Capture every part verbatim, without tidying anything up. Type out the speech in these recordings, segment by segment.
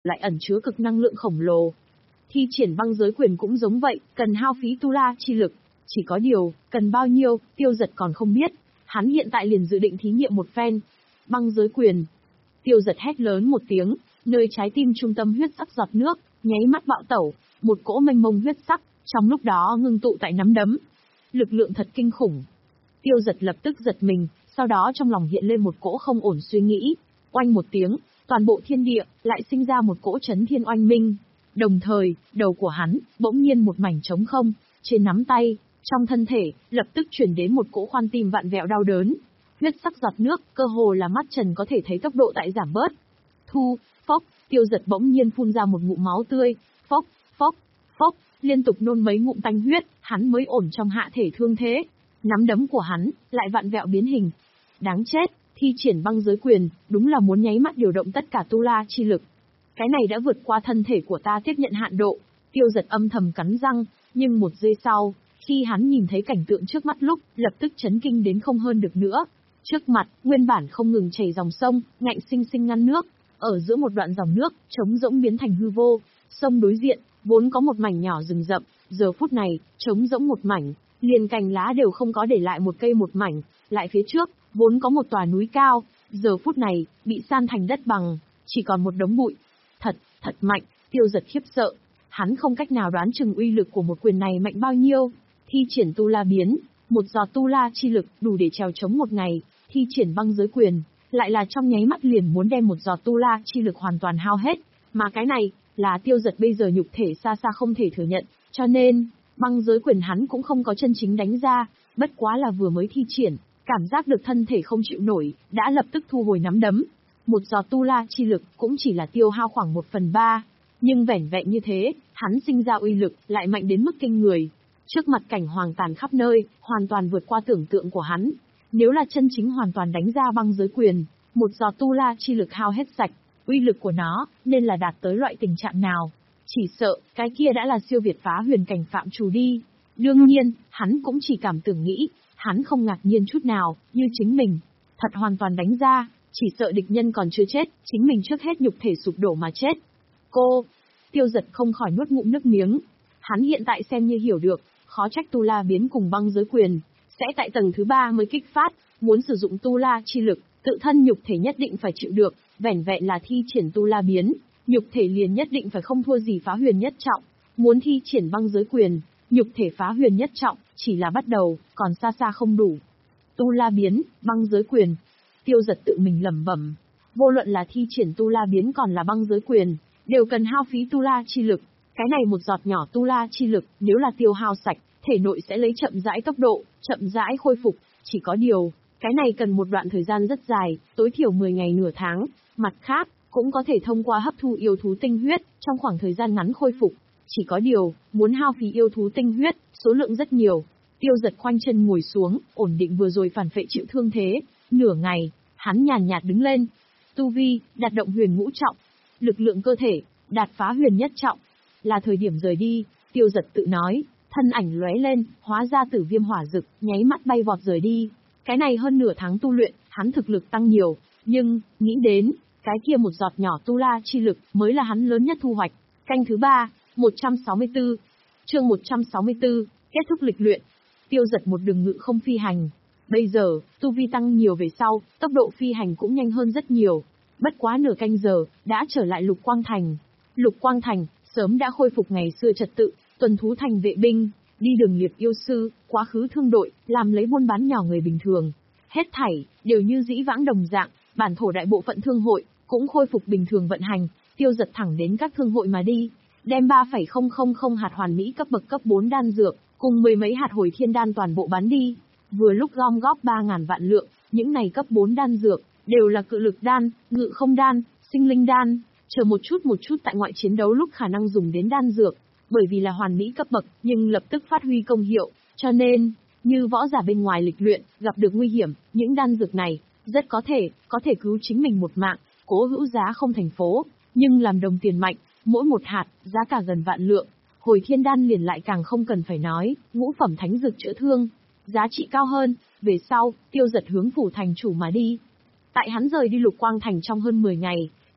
lại ẩn chứa cực năng lượng khổng lồ. Thi triển băng giới quyền cũng giống vậy, cần hao phí tu la chi lực. Chỉ có điều, cần bao nhiêu, Tiêu Dật còn không biết. Hắn hiện tại liền dự định thí nghiệm một phen. Băng giới quyền. Tiêu Dật hét lớn một tiếng, nơi trái tim trung tâm huyết sắc giọt nước, nháy mắt bạo tẩu, một cỗ mênh mông huyết sắc, trong lúc đó ngưng tụ tại nắm đấm. Lực lượng thật kinh khủng. Tiêu Dật lập tức giật mình, sau đó trong lòng hiện lên một cỗ không ổn suy nghĩ. Oanh một tiếng, toàn bộ thiên địa lại sinh ra một cỗ chấn thiên oanh minh. Đồng thời, đầu của hắn bỗng nhiên một mảnh trống không, trên nắm tay, trong thân thể lập tức chuyển đến một cỗ khoan tim vạn vẹo đau đớn. Huyết sắc giọt nước, cơ hồ là mắt trần có thể thấy tốc độ tại giảm bớt. Thu, phốc, Tiêu Dật bỗng nhiên phun ra một ngụm máu tươi, phốc, phốc, phốc, liên tục nôn mấy ngụm tanh huyết, hắn mới ổn trong hạ thể thương thế. Nắm đấm của hắn lại vặn vẹo biến hình. Đáng chết, thi triển băng giới quyền, đúng là muốn nháy mắt điều động tất cả tu la chi lực. Cái này đã vượt qua thân thể của ta tiếp nhận hạn độ. Tiêu Dật âm thầm cắn răng, nhưng một giây sau, khi hắn nhìn thấy cảnh tượng trước mắt lúc, lập tức chấn kinh đến không hơn được nữa. Trước mặt, nguyên bản không ngừng chảy dòng sông, ngạnh sinh sinh ngăn nước. Ở giữa một đoạn dòng nước, trống rỗng biến thành hư vô. Sông đối diện, vốn có một mảnh nhỏ rừng rậm, giờ phút này, trống rỗng một mảnh, liền cành lá đều không có để lại một cây một mảnh. Lại phía trước, vốn có một tòa núi cao, giờ phút này, bị san thành đất bằng, chỉ còn một đống bụi. Thật, thật mạnh, Tiêu Dật khiếp sợ. Hắn không cách nào đoán chừng uy lực của một quyền này mạnh bao nhiêu. Thi triển tu la biến, một giọt tu la chi lực đủ để trèo chống một ngày. Thi triển băng giới quyền, lại là trong nháy mắt liền muốn đem một giọt tu la chi lực hoàn toàn hao hết. Mà cái này, là Tiêu Dật bây giờ nhục thể xa xa không thể thừa nhận. Cho nên, băng giới quyền hắn cũng không có chân chính đánh ra, bất quá là vừa mới thi triển, cảm giác được thân thể không chịu nổi, đã lập tức thu hồi nắm đấm. Một giọt tu la chi lực cũng chỉ là tiêu hao khoảng một phần ba, nhưng vẻn vẹn như thế, hắn sinh ra uy lực lại mạnh đến mức kinh người. Trước mặt cảnh hoàng tàn khắp nơi, hoàn toàn vượt qua tưởng tượng của hắn. Nếu là chân chính hoàn toàn đánh ra băng giới quyền, một giọt tu la chi lực hao hết sạch, uy lực của nó nên là đạt tới loại tình trạng nào? Chỉ sợ, cái kia đã là siêu việt phá huyền cảnh phạm trù đi. Đương nhiên, hắn cũng chỉ cảm tưởng nghĩ, hắn không ngạc nhiên chút nào, như chính mình. Thật hoàn toàn đánh ra, chỉ sợ địch nhân còn chưa chết, chính mình trước hết nhục thể sụp đổ mà chết. Cô, Tiêu Dật không khỏi nuốt ngụm nước miếng. Hắn hiện tại xem như hiểu được, khó trách tu la biến cùng băng giới quyền, sẽ tại tầng thứ ba mới kích phát, muốn sử dụng tu la chi lực, tự thân nhục thể nhất định phải chịu được, vẻn vẹn là thi triển tu la biến, nhục thể liền nhất định phải không thua gì phá huyền nhất trọng. Muốn thi triển băng giới quyền, nhục thể phá huyền nhất trọng, chỉ là bắt đầu, còn xa xa không đủ. Tu la biến, băng giới quyền. Tiêu Dật tự mình lẩm bẩm, vô luận là thi triển tu la biến còn là băng giới quyền, đều cần hao phí tu la chi lực. Cái này một giọt nhỏ tu la chi lực, nếu là tiêu hao sạch, thể nội sẽ lấy chậm rãi tốc độ, chậm rãi khôi phục. Chỉ có điều, cái này cần một đoạn thời gian rất dài, tối thiểu mười ngày nửa tháng. Mặt khác, cũng có thể thông qua hấp thu yêu thú tinh huyết, trong khoảng thời gian ngắn khôi phục. Chỉ có điều, muốn hao phí yêu thú tinh huyết, số lượng rất nhiều. Tiêu Dật khoanh chân ngồi xuống, ổn định vừa rồi phản phệ chịu thương thế. Nửa ngày, hắn nhàn nhạt đứng lên. Tu vi, đạt động huyền ngũ trọng. Lực lượng cơ thể, đạt phá huyền nhất trọng. Là thời điểm rời đi, Tiêu Dật tự nói, thân ảnh lóe lên, hóa ra tử viêm hỏa dực, nháy mắt bay vọt rời đi. Cái này hơn nửa tháng tu luyện, hắn thực lực tăng nhiều, nhưng, nghĩ đến, cái kia một giọt nhỏ tu la chi lực, mới là hắn lớn nhất thu hoạch. Canh thứ ba, một trăm sáu mươi tư. Chương một trăm sáu mươi tư, kết thúc lịch luyện. Tiêu Dật một đường ngự không phi hành. Bây giờ, tu vi tăng nhiều về sau, tốc độ phi hành cũng nhanh hơn rất nhiều. Bất quá nửa canh giờ, đã trở lại Lục Quang Thành. Lục Quang Thành, sớm đã khôi phục ngày xưa trật tự, tuần thú thành vệ binh, đi đường liệp yêu sư, quá khứ thương đội, làm lấy buôn bán nhỏ người bình thường. Hết thảy, đều như dĩ vãng đồng dạng, bản thổ đại bộ phận thương hội, cũng khôi phục bình thường vận hành. Tiêu Dật thẳng đến các thương hội mà đi, đem ba phẩy không không không hạt hoàn mỹ cấp bậc cấp bốn đan dược, cùng mười mấy hạt hồi thiên đan toàn bộ bán đi. Vừa lúc gom góp ba ngàn vạn lượng, những này cấp bốn đan dược, đều là cự lực đan, ngự không đan, sinh linh đan, chờ một chút một chút tại ngoại chiến đấu lúc khả năng dùng đến đan dược, bởi vì là hoàn mỹ cấp bậc, nhưng lập tức phát huy công hiệu, cho nên, như võ giả bên ngoài lịch luyện, gặp được nguy hiểm, những đan dược này, rất có thể, có thể cứu chính mình một mạng, cố hữu giá không thành phố, nhưng làm đồng tiền mạnh, mỗi một hạt, giá cả gần vạn lượng, hồi thiên đan liền lại càng không cần phải nói, ngũ phẩm thánh dược chữa thương, giá trị cao hơn. Về sau, Tiêu Dật hướng phủ thành chủ mà đi. Tại hắn rời đi Lục Quang Thành trong hơn mười ngày,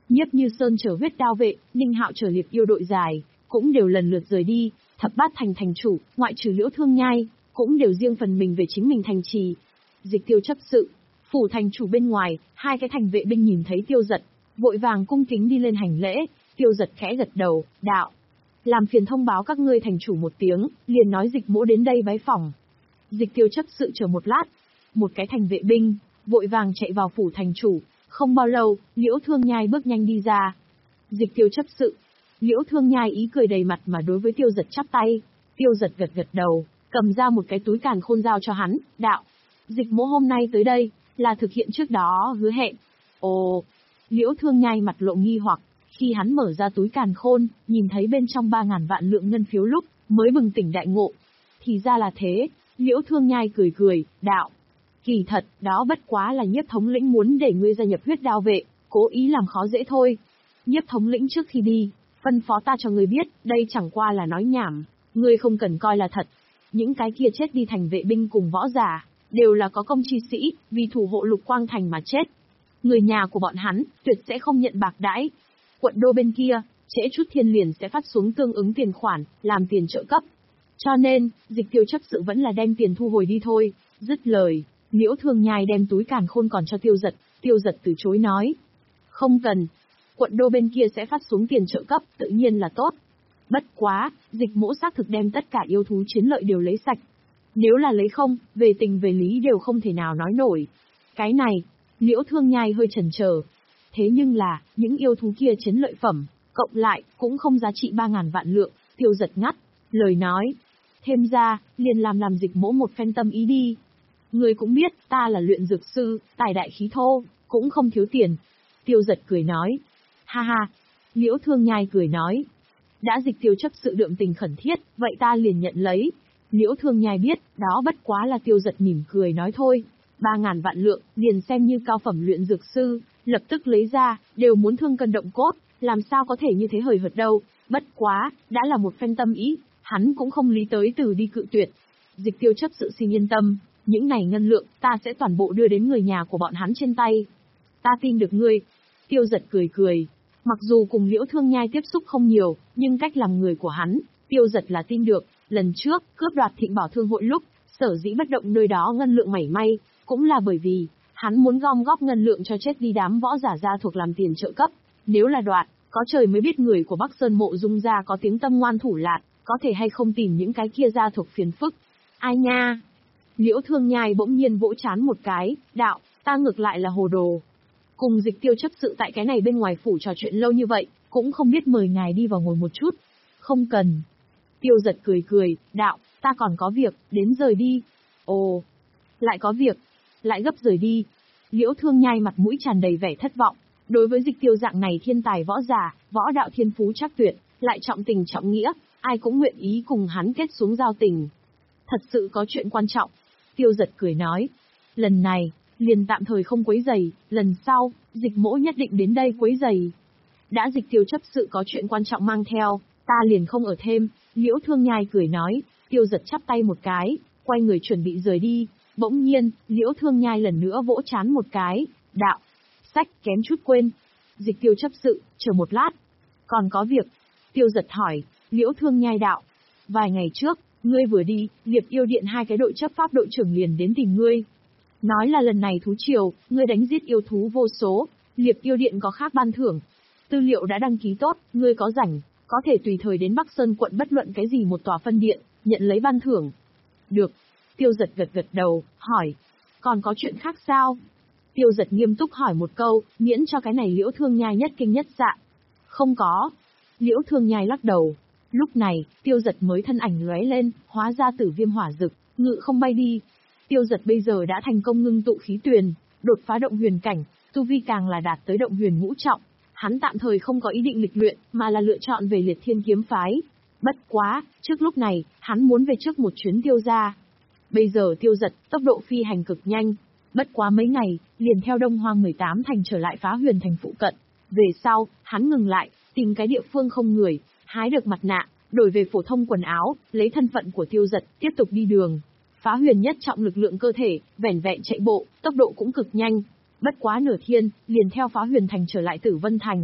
Nhiếp Như Sơn chở huyết đao vệ, Ninh Hạo chở liệp yêu đội dài, cũng đều lần lượt rời đi, thập bát thành thành chủ, ngoại trừ Liễu Thương Nhai, cũng đều riêng phần mình về chính mình thành trì. Dịch Tiêu chấp sự, phủ thành chủ bên ngoài, hai cái thành vệ binh nhìn thấy Tiêu Giật, vội vàng cung kính đi lên hành lễ. Tiêu Giật khẽ gật đầu, đạo: làm phiền thông báo các ngươi thành chủ một tiếng, liền nói Dịch mỗ đến đây bái phỏng. Dịch Tiêu chấp sự chờ một lát, một cái thành vệ binh vội vàng chạy vào phủ thành chủ. Không bao lâu, Liễu Thương Nhai bước nhanh đi ra. Dịch Tiêu chấp sự. Liễu Thương Nhai ý cười đầy mặt mà đối với Tiêu Giật chắp tay. Tiêu Giật gật gật đầu, cầm ra một cái túi càn khôn giao cho hắn, đạo: Dịch mỗ hôm nay tới đây, là thực hiện trước đó hứa hẹn. Ồ! Liễu Thương Nhai mặt lộ nghi hoặc, khi hắn mở ra túi càn khôn, nhìn thấy bên trong ba ngàn vạn lượng ngân phiếu lúc, mới bừng tỉnh đại ngộ. Thì ra là thế, Liễu Thương Nhai cười cười, đạo: kỳ thật, đó bất quá là Nhiếp thống lĩnh muốn để ngươi gia nhập huyết đao vệ, cố ý làm khó dễ thôi. Nhiếp thống lĩnh trước khi đi, phân phó ta cho ngươi biết, đây chẳng qua là nói nhảm, ngươi không cần coi là thật. Những cái kia chết đi thành vệ binh cùng võ giả, đều là có công chi sĩ, vì thủ hộ Lục Quang Thành mà chết. Người nhà của bọn hắn, tuyệt sẽ không nhận bạc đãi. Quận đô bên kia, trễ chút thiên liền sẽ phát xuống tương ứng tiền khoản, làm tiền trợ cấp. Cho nên, Dịch Tiêu chấp sự vẫn là đem tiền thu hồi đi thôi. Dứt lời, Liễu Thương Nhai đem túi càn khôn còn cho Tiêu Giật, Tiêu Giật từ chối nói: không cần. Quận đô bên kia sẽ phát xuống tiền trợ cấp, tự nhiên là tốt. Bất quá, Dịch mỗ xác thực đem tất cả yêu thú chiến lợi đều lấy sạch. Nếu là lấy không, về tình về lý đều không thể nào nói nổi. Cái này, Liễu Thương Nhai hơi chần chờ. Thế nhưng là, những yêu thú kia chiến lợi phẩm, cộng lại, cũng không giá trị ba ngàn vạn lượng. Tiêu Giật ngắt lời nói: thêm ra, liền làm làm Dịch mỗ một phen tâm ý đi. Người cũng biết, ta là luyện dược sư, tài đại khí thô, cũng không thiếu tiền. Tiêu Giật cười nói: ha ha. Liễu Thương Nhai cười nói: đã Dịch Tiêu chấp sự đượm tình khẩn thiết, vậy ta liền nhận lấy. Liễu Thương Nhai biết, đó bất quá là Tiêu Giật mỉm cười nói thôi. Ba ngàn vạn lượng, liền xem như cao phẩm luyện dược sư, lập tức lấy ra, đều muốn thương cân động cốt, làm sao có thể như thế hời hợt đâu. Bất quá, đã là một phen tâm ý, hắn cũng không lý tới từ đi cự tuyệt. Dịch Tiêu chấp sự xin yên tâm, những này ngân lượng, ta sẽ toàn bộ đưa đến người nhà của bọn hắn trên tay. Ta tin được ngươi. Tiêu Giật cười cười. Mặc dù cùng Liễu Thương Nhai tiếp xúc không nhiều, nhưng cách làm người của hắn, Tiêu Giật là tin được. Lần trước, cướp đoạt Thịnh Bảo Thương hội lúc, sở dĩ bất động nơi đó ngân lượng mảy may, cũng là bởi vì, hắn muốn gom góp ngân lượng cho chết đi đám võ giả gia thuộc làm tiền trợ cấp. Nếu là đoạt, có trời mới biết người của Bắc Sơn Mộ Dung gia có tiếng tâm ngoan thủ lạn, có thể hay không tìm những cái kia gia thuộc phiền phức. Ai nha? Liễu Thương Nhai bỗng nhiên vỗ chán một cái, đạo: ta ngược lại là hồ đồ. Cùng Dịch Tiêu chấp sự tại cái này bên ngoài phủ trò chuyện lâu như vậy, cũng không biết mời ngài đi vào ngồi một chút. Không cần. Tiêu Giật cười cười, đạo: ta còn có việc, đến rời đi. Ồ, lại có việc, lại gấp rời đi. Liễu Thương Nhai mặt mũi tràn đầy vẻ thất vọng. Đối với Dịch Tiêu dạng này thiên tài võ giả, võ đạo thiên phú chắc tuyệt, lại trọng tình trọng nghĩa, ai cũng nguyện ý cùng hắn kết xuống giao tình. Thật sự có chuyện quan trọng. Tiêu Giật cười nói: lần này, liền tạm thời không quấy rầy, lần sau, Dịch mỗ nhất định đến đây quấy rầy. Đã Dịch Tiêu chấp sự có chuyện quan trọng mang theo, ta liền không ở thêm. Liễu Thương Nhai cười nói. Tiêu Giật chắp tay một cái, quay người chuẩn bị rời đi. Bỗng nhiên, Liễu Thương Nhai lần nữa vỗ chán một cái, đạo: sách, kém chút quên. Dịch Tiêu chấp sự, chờ một lát. Còn có việc. Tiêu Giật hỏi. Liễu Thương Nhai đạo: vài ngày trước, ngươi vừa đi, Liệp Yêu Điện hai cái đội chấp pháp đội trưởng liền đến tìm ngươi. Nói là lần này thú triều, ngươi đánh giết yêu thú vô số, Liệp Yêu Điện có khác ban thưởng. Tư liệu đã đăng ký tốt, ngươi có rảnh, có thể tùy thời đến Bắc Sơn quận bất luận cái gì một tòa phân điện, nhận lấy ban thưởng. Được. Tiêu Giật gật gật đầu, hỏi: còn có chuyện khác sao? Tiêu Giật nghiêm túc hỏi một câu, miễn cho cái này Liễu Thương Nhai nhất kinh nhất dạ. Không có. Liễu Thương Nhai lắc đầu. Lúc này, Tiêu Giật mới thân ảnh lóe lên, hóa ra Tử Viêm Hỏa Dực, ngự không bay đi. Tiêu Giật bây giờ đã thành công ngưng tụ khí tuyền, đột phá động huyền cảnh, tu vi càng là đạt tới động huyền ngũ trọng. Hắn tạm thời không có ý định lịch luyện, mà là lựa chọn về Liệt Thiên kiếm phái. Bất quá, trước lúc này, hắn muốn về trước một chuyến Tiêu gia. Bây giờ Tiêu Giật, tốc độ phi hành cực nhanh. Bất quá mấy ngày, liền theo Đông Hoang mười tám thành trở lại Phá Huyền thành phụ cận. Về sau, hắn ngừng lại, tìm cái địa phương không người, hái được mặt nạ, đổi về phổ thông quần áo, lấy thân phận của Tiêu Giật, tiếp tục đi đường. Phá Huyền nhất trọng lực lượng cơ thể, vẻn vẹn chạy bộ, tốc độ cũng cực nhanh. Bất quá nửa thiên, liền theo Phá Huyền thành trở lại Tử Vân thành.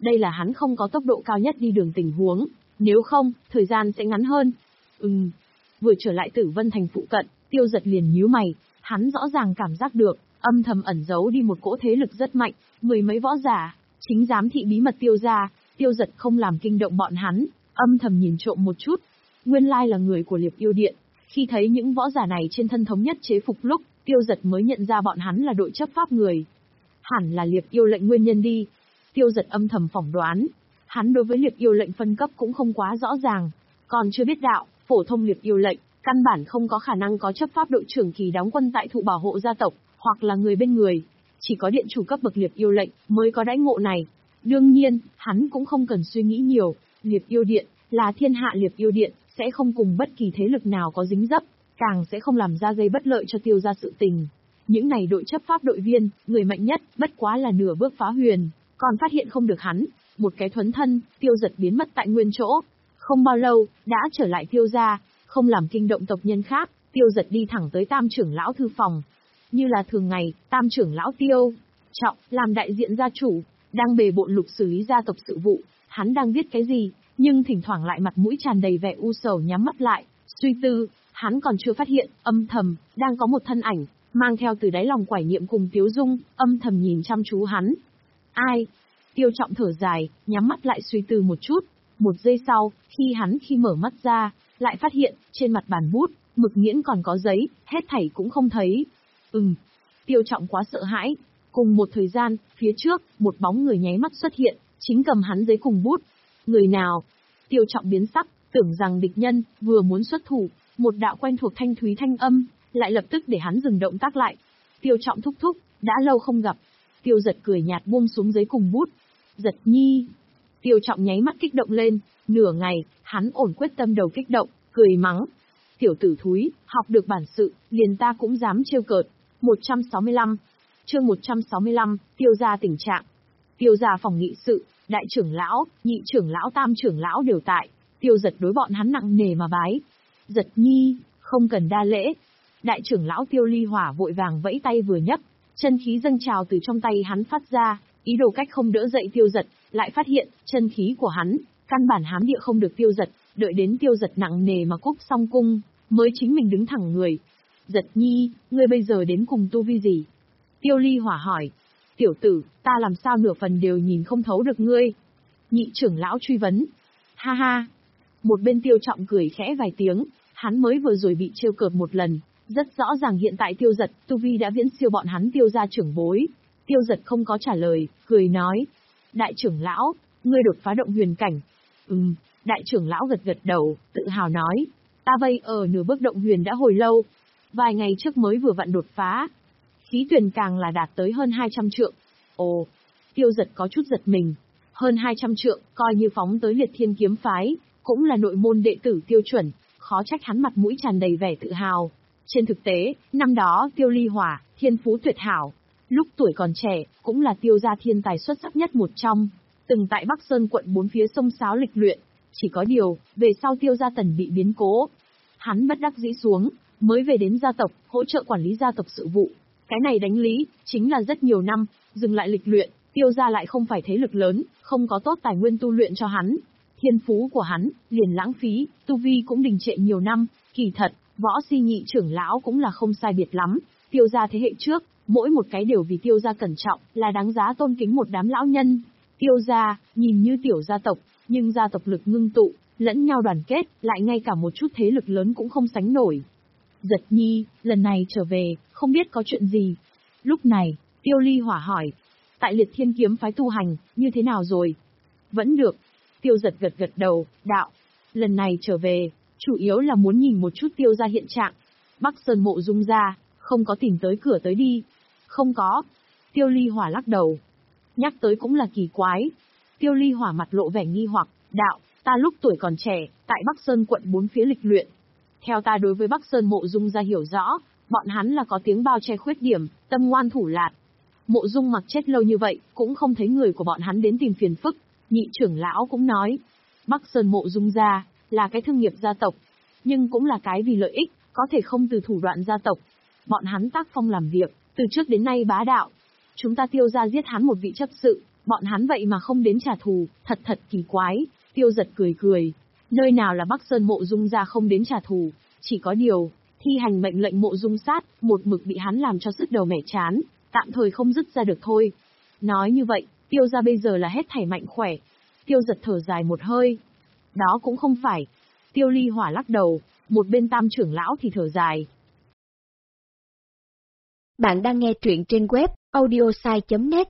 Đây là hắn không có tốc độ cao nhất đi đường tình huống, nếu không, thời gian sẽ ngắn hơn. Ừm, vừa trở lại Tử Vân Thành phụ cận, Tiêu Giật liền nhíu mày, hắn rõ ràng cảm giác được, âm thầm ẩn giấu đi một cỗ thế lực rất mạnh, mười mấy võ giả, chính giám thị bí mật Tiêu gia. Tiêu Giật không làm kinh động bọn hắn, âm thầm nhìn trộm một chút. Nguyên lai là người của Liệp Yêu Điện. Khi thấy những võ giả này trên thân thống nhất chế phục lúc, Tiêu Giật mới nhận ra bọn hắn là đội chấp pháp người. Hẳn là Liệp Yêu lệnh nguyên nhân đi. Tiêu Giật âm thầm phỏng đoán. Hắn đối với Liệp Yêu lệnh phân cấp cũng không quá rõ ràng, còn chưa biết đạo, phổ thông Liệp Yêu lệnh, căn bản không có khả năng có chấp pháp đội trưởng kỳ đóng quân tại thụ bảo hộ gia tộc, hoặc là người bên người. Chỉ có điện chủ cấp bậc Liệp Yêu lệnh mới có đãi ngộ này. Đương nhiên, hắn cũng không cần suy nghĩ nhiều, Liệp Yêu Điện là thiên hạ Liệp Yêu Điện, sẽ không cùng bất kỳ thế lực nào có dính dấp, càng sẽ không làm ra gây bất lợi cho Tiêu gia sự tình. Những này đội chấp pháp đội viên, người mạnh nhất, bất quá là nửa bước phá huyền, còn phát hiện không được hắn, một cái thuấn thân, Tiêu Giật biến mất tại nguyên chỗ. Không bao lâu, đã trở lại Tiêu gia, không làm kinh động tộc nhân khác, Tiêu Giật đi thẳng tới Tam trưởng lão thư phòng. Như là thường ngày, Tam trưởng lão Tiêu Trọng, làm đại diện gia chủ, đang bề bộn lục xử lý gia tộc sự vụ, hắn đang viết cái gì, nhưng thỉnh thoảng lại mặt mũi tràn đầy vẻ u sầu nhắm mắt lại, suy tư, hắn còn chưa phát hiện, âm thầm, đang có một thân ảnh, mang theo từ đáy lòng quải niệm cùng Tiếu Dung, âm thầm nhìn chăm chú hắn. Ai? Tiêu Trọng thở dài, nhắm mắt lại suy tư một chút, một giây sau, khi hắn khi mở mắt ra, lại phát hiện, trên mặt bàn bút, mực nghiễn còn có giấy, hết thảy cũng không thấy. Ừm, Tiêu Trọng quá sợ hãi. Cùng một thời gian, phía trước, một bóng người nháy mắt xuất hiện, chính cầm hắn giấy cùng bút. Người nào? Tiêu Trọng biến sắc, tưởng rằng địch nhân, vừa muốn xuất thủ, một đạo quen thuộc thanh thúy thanh âm, lại lập tức để hắn dừng động tác lại. Tiêu Trọng thúc thúc, đã lâu không gặp. Tiêu Giật cười nhạt buông xuống giấy cùng bút. Giật nhi. Tiêu Trọng nháy mắt kích động lên, nửa ngày, hắn ổn quyết tâm đầu kích động, cười mắng. Tiểu tử thúi, học được bản sự, liền ta cũng dám trêu cợt. một trăm sáu mươi lăm. Chương một trăm sáu mươi lăm, Tiêu gia tình trạng. Tiêu gia phòng nghị sự, đại trưởng lão, nhị trưởng lão, tam trưởng lão đều tại. Tiêu Giật đối bọn hắn nặng nề mà bái. Giật nhi, không cần đa lễ. Đại trưởng lão Tiêu Ly Hỏa vội vàng vẫy tay vừa nhấc, chân khí dâng trào từ trong tay hắn phát ra, ý đồ cách không đỡ dậy Tiêu Giật, lại phát hiện, chân khí của hắn, căn bản hám địa không được Tiêu Giật, đợi đến Tiêu Giật nặng nề mà cúc xong cung, mới chính mình đứng thẳng người. Giật nhi, ngươi bây giờ đến cùng tu vi gì? Tiêu Ly Hỏa hỏi. Tiểu tử, ta làm sao nửa phần đều nhìn không thấu được ngươi? Nhị trưởng lão truy vấn. Ha ha. Một bên Tiêu Trọng cười khẽ vài tiếng, hắn mới vừa rồi bị trêu cợt một lần, rất rõ ràng hiện tại Tiêu Giật, tu vi đã viễn siêu bọn hắn Tiêu gia trưởng bối. Tiêu Giật không có trả lời, cười nói. Đại trưởng lão, ngươi đột phá động huyền cảnh. Ừm, đại trưởng lão gật gật đầu, tự hào nói. Ta vây ở nửa bước động huyền đã hồi lâu. Vài ngày trước mới vừa vặn đột phá. Khí tuyển càng là đạt tới hơn hai trăm trượng. Ồ, Tiêu Giật có chút giật mình. Hơn hai trăm trượng, coi như phóng tới Liệt Thiên Kiếm Phái, cũng là nội môn đệ tử tiêu chuẩn, khó trách hắn mặt mũi tràn đầy vẻ tự hào. Trên thực tế, năm đó Tiêu Ly Hỏa, thiên phú tuyệt hảo, lúc tuổi còn trẻ, cũng là Tiêu gia thiên tài xuất sắc nhất một trong, từng tại Bắc Sơn quận bốn phía sông sáo lịch luyện. Chỉ có điều, về sau Tiêu gia Tần bị biến cố, hắn bất đắc dĩ xuống, mới về đến gia tộc, hỗ trợ quản lý gia tộc sự vụ. Cái này đánh lý, chính là rất nhiều năm, dừng lại lịch luyện, Tiêu gia lại không phải thế lực lớn, không có tốt tài nguyên tu luyện cho hắn. Thiên phú của hắn, liền lãng phí, tu vi cũng đình trệ nhiều năm, kỳ thật, võ si nhị trưởng lão cũng là không sai biệt lắm. Tiêu gia thế hệ trước, mỗi một cái đều vì Tiêu gia cẩn trọng, là đáng giá tôn kính một đám lão nhân. Tiêu gia, nhìn như tiểu gia tộc, nhưng gia tộc lực ngưng tụ, lẫn nhau đoàn kết, lại ngay cả một chút thế lực lớn cũng không sánh nổi. Giật nhi, lần này trở về, không biết có chuyện gì. Lúc này, Tiêu Ly Hỏa hỏi. Tại Liệt Thiên Kiếm Phái tu hành, như thế nào rồi? Vẫn được. Tiêu Giật gật gật đầu, đạo. Lần này trở về, chủ yếu là muốn nhìn một chút Tiêu gia hiện trạng. Bắc Sơn Mộ Dung gia, không có tìm tới cửa tới đi. Không có. Tiêu Ly Hỏa lắc đầu. Nhắc tới cũng là kỳ quái. Tiêu Ly Hỏa mặt lộ vẻ nghi hoặc, đạo. Ta lúc tuổi còn trẻ, tại Bắc Sơn quận bốn phía lịch luyện. Theo ta đối với Bắc Sơn Mộ Dung gia hiểu rõ, bọn hắn là có tiếng bao che khuyết điểm, tâm ngoan thủ lạt. Mộ Dung mặc chết lâu như vậy, cũng không thấy người của bọn hắn đến tìm phiền phức. Nhị trưởng lão cũng nói, Bắc Sơn Mộ Dung gia là cái thương nghiệp gia tộc, nhưng cũng là cái vì lợi ích, có thể không từ thủ đoạn gia tộc. Bọn hắn tác phong làm việc, từ trước đến nay bá đạo. Chúng ta Tiêu gia giết hắn một vị chấp sự, Bọn hắn vậy mà không đến trả thù, thật thật kỳ quái. Tiêu Giật cười cười. Nơi nào là Bắc Sơn Mộ Dung gia không đến trả thù, chỉ có điều, thi hành mệnh lệnh Mộ Dung sát, một mực bị hắn làm cho sứt đầu mẻ chán, tạm thời không dứt ra được thôi. Nói như vậy, Tiêu gia bây giờ là hết thảy mạnh khỏe. Tiêu Giật thở dài một hơi. Đó cũng không phải. Tiêu Ly Hỏa lắc đầu, một bên Tam trưởng lão thì thở dài. Bạn đang nghe truyện trên web audiosai chấm net.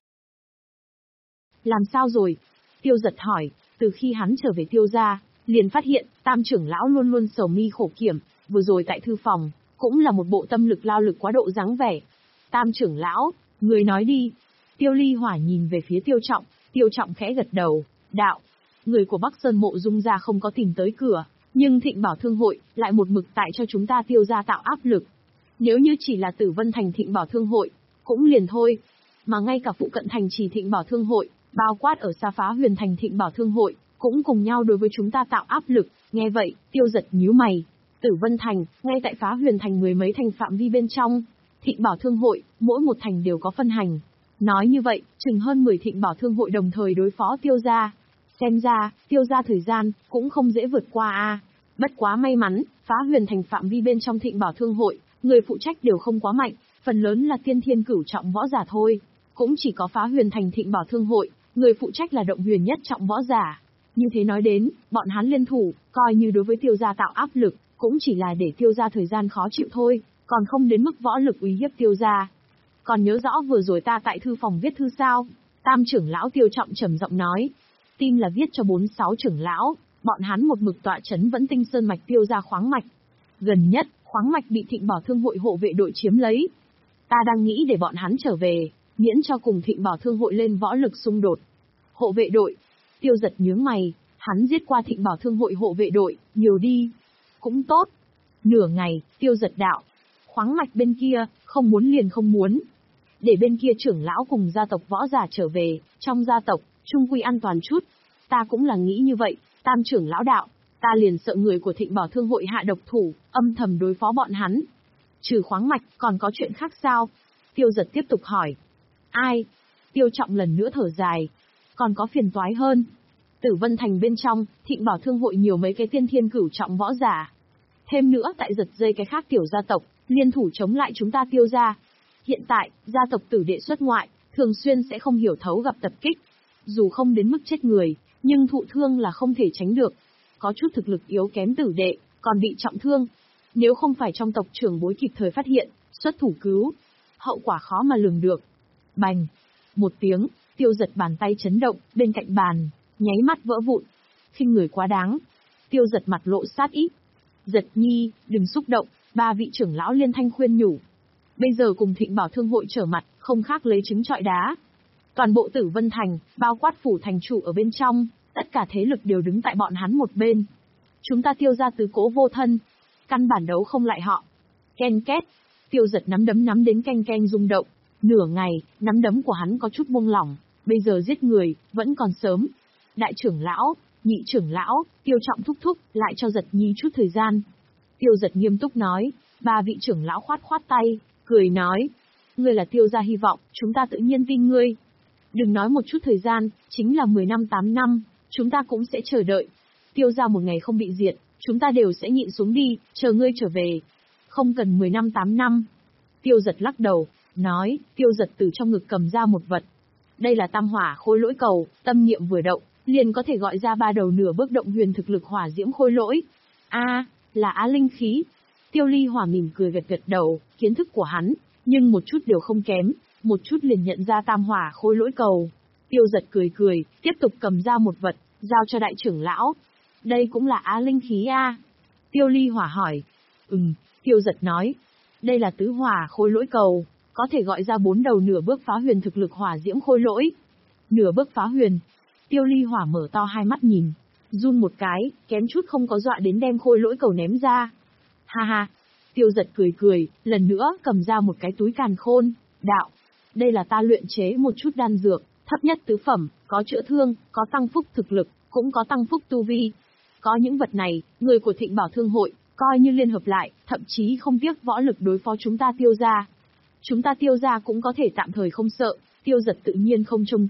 Làm sao rồi? Tiêu Giật hỏi, từ khi hắn trở về Tiêu gia, liền phát hiện, Tam trưởng lão luôn luôn sầu mi khổ kiểm, vừa rồi tại thư phòng, cũng là một bộ tâm lực lao lực quá độ dáng vẻ. Tam trưởng lão, người nói đi. Tiêu Ly Hỏa nhìn về phía Tiêu Trọng, Tiêu Trọng khẽ gật đầu, đạo. Người của Bắc Sơn Mộ Dung gia không có tìm tới cửa, nhưng Thịnh Bảo Thương hội lại một mực tại cho chúng ta Tiêu gia tạo áp lực. Nếu như chỉ là Tử Vân Thành Thịnh Bảo Thương hội, cũng liền thôi. Mà ngay cả phụ cận thành trì Thịnh Bảo Thương hội, bao quát ở xa Phá Huyền Thành Thịnh Bảo Thương hội, cũng cùng nhau đối với chúng ta tạo áp lực. Nghe vậy, Tiêu Giật nhíu mày. Tử Vân Thành, ngay tại Phá Huyền Thành mười mấy thành phạm vi bên trong. Thịnh Bảo Thương hội, mỗi một thành đều có phân hành. Nói như vậy, chừng hơn mười Thịnh Bảo Thương hội đồng thời đối phó Tiêu gia. Xem ra, Tiêu gia thời gian, cũng không dễ vượt qua a. Bất quá may mắn, Phá Huyền Thành phạm vi bên trong Thịnh Bảo Thương hội, người phụ trách đều không quá mạnh, phần lớn là tiên thiên cửu trọng võ giả thôi. Cũng chỉ có Phá Huyền Thành Thịnh Bảo Thương hội, người phụ trách là động huyền nhất trọng võ giả. Như thế nói đến, bọn hắn liên thủ, coi như đối với Tiêu gia tạo áp lực, cũng chỉ là để Tiêu gia thời gian khó chịu thôi, còn không đến mức võ lực uy hiếp Tiêu gia. Còn nhớ rõ vừa rồi ta tại thư phòng viết thư sao? Tam trưởng lão Tiêu Trọng trầm giọng nói. Tin là viết cho bốn sáu trưởng lão, bọn hắn một mực tọa chấn Vẫn Tinh Sơn mạch Tiêu gia khoáng mạch. Gần nhất, khoáng mạch bị Thịnh Bảo Thương hội hộ vệ đội chiếm lấy. Ta đang nghĩ để bọn hắn trở về, miễn cho cùng Thịnh Bảo Thương hội lên võ lực xung đột. Hộ vệ đội. Tiêu Giật nhướng mày, hắn giết qua Thịnh Bảo Thương hội hộ vệ đội, nhiều đi. Cũng tốt. Nửa ngày, Tiêu Giật đạo. Khoáng mạch bên kia, không muốn liền không muốn. Để bên kia trưởng lão cùng gia tộc võ giả trở về, trong gia tộc, trung quy an toàn chút. Ta cũng là nghĩ như vậy, Tam trưởng lão đạo. Ta liền sợ người của Thịnh Bảo Thương hội hạ độc thủ, âm thầm đối phó bọn hắn. Trừ khoáng mạch, còn có chuyện khác sao? Tiêu Giật tiếp tục hỏi. Ai? Tiêu Trọng lần nữa thở dài. Còn có phiền toái hơn. Tử Vân Thành bên trong, Thịnh Bảo Thương hội nhiều mấy cái tiên thiên cửu trọng võ giả. Thêm nữa tại giật dây cái khác tiểu gia tộc, liên thủ chống lại chúng ta Tiêu gia. Hiện tại, gia tộc tử đệ xuất ngoại, thường xuyên sẽ không hiểu thấu gặp tập kích. Dù không đến mức chết người, nhưng thụ thương là không thể tránh được. Có chút thực lực yếu kém tử đệ, còn bị trọng thương. Nếu không phải trong tộc trưởng bối kịp thời phát hiện, xuất thủ cứu, hậu quả khó mà lường được. Bành! Một tiếng, Tiêu Giật bàn tay chấn động, bên cạnh bàn, nháy mắt vỡ vụn. Khinh người quá đáng. Tiêu Giật mặt lộ sát ý. Giật nhi, đừng xúc động, ba vị trưởng lão liên thanh khuyên nhủ. Bây giờ cùng Thịnh Bảo Thương hội trở mặt, không khác lấy trứng trọi đá. Toàn bộ Tử Vân Thành, bao quát phủ thành chủ ở bên trong, tất cả thế lực đều đứng tại bọn hắn một bên. Chúng ta Tiêu gia tứ cố vô thân, căn bản đấu không lại họ. Ken két, Tiêu Giật nắm đấm nắm đến canh canh rung động. Nửa ngày, nắm đấm của hắn có chút buông lỏng, bây giờ giết người, vẫn còn sớm. Đại trưởng lão, nhị trưởng lão, Tiêu Trọng thúc thúc, lại cho Giật nhi chút thời gian. Tiêu Giật nghiêm túc nói, ba vị trưởng lão khoát khoát tay, cười nói. Ngươi là Tiêu gia hy vọng, chúng ta tự nhiên tin ngươi. Đừng nói một chút thời gian, chính là mười năm tám năm, chúng ta cũng sẽ chờ đợi. Tiêu gia một ngày không bị diệt, chúng ta đều sẽ nhịn xuống đi, chờ ngươi trở về. Không cần mười năm tám năm. Tiêu Giật lắc đầu, nói, Tiêu Giật từ trong ngực cầm ra một vật. Đây là tam hỏa khôi lỗi cầu, tâm niệm vừa động, liền có thể gọi ra ba đầu nửa bước động huyền thực lực hỏa diễm khôi lỗi. A, à, là á linh khí. Tiêu Ly Hỏa mỉm cười gật gật đầu, kiến thức của hắn, nhưng một chút đều không kém, một chút liền nhận ra tam hỏa khôi lỗi cầu. Tiêu Giật cười cười, tiếp tục cầm ra một vật, giao cho đại trưởng lão. Đây cũng là á linh khí a? Tiêu Ly Hỏa hỏi. Ừm, Tiêu Giật nói. Đây là tứ hỏa khôi lỗi cầu, có thể gọi ra bốn đầu nửa bước phá huyền thực lực hỏa diễm khôi lỗi. Nửa bước phá huyền. Tiêu Ly Hỏa mở to hai mắt nhìn, run một cái, kém chút không có dọa đến đem khôi lỗi cầu ném ra. Ha ha. Tiêu Giật cười cười, lần nữa cầm ra một cái túi càn khôn, đạo. Đây là ta luyện chế một chút đan dược, thấp nhất tứ phẩm, có chữa thương, có tăng phúc thực lực, cũng có tăng phúc tu vi. Có những vật này, người của Thịnh Bảo Thương hội, coi như liên hợp lại, thậm chí không tiếc võ lực đối phó chúng ta Tiêu gia. Chúng ta Tiêu gia cũng có thể tạm thời không sợ, Tiêu Giật tự nhiên không trông cậy,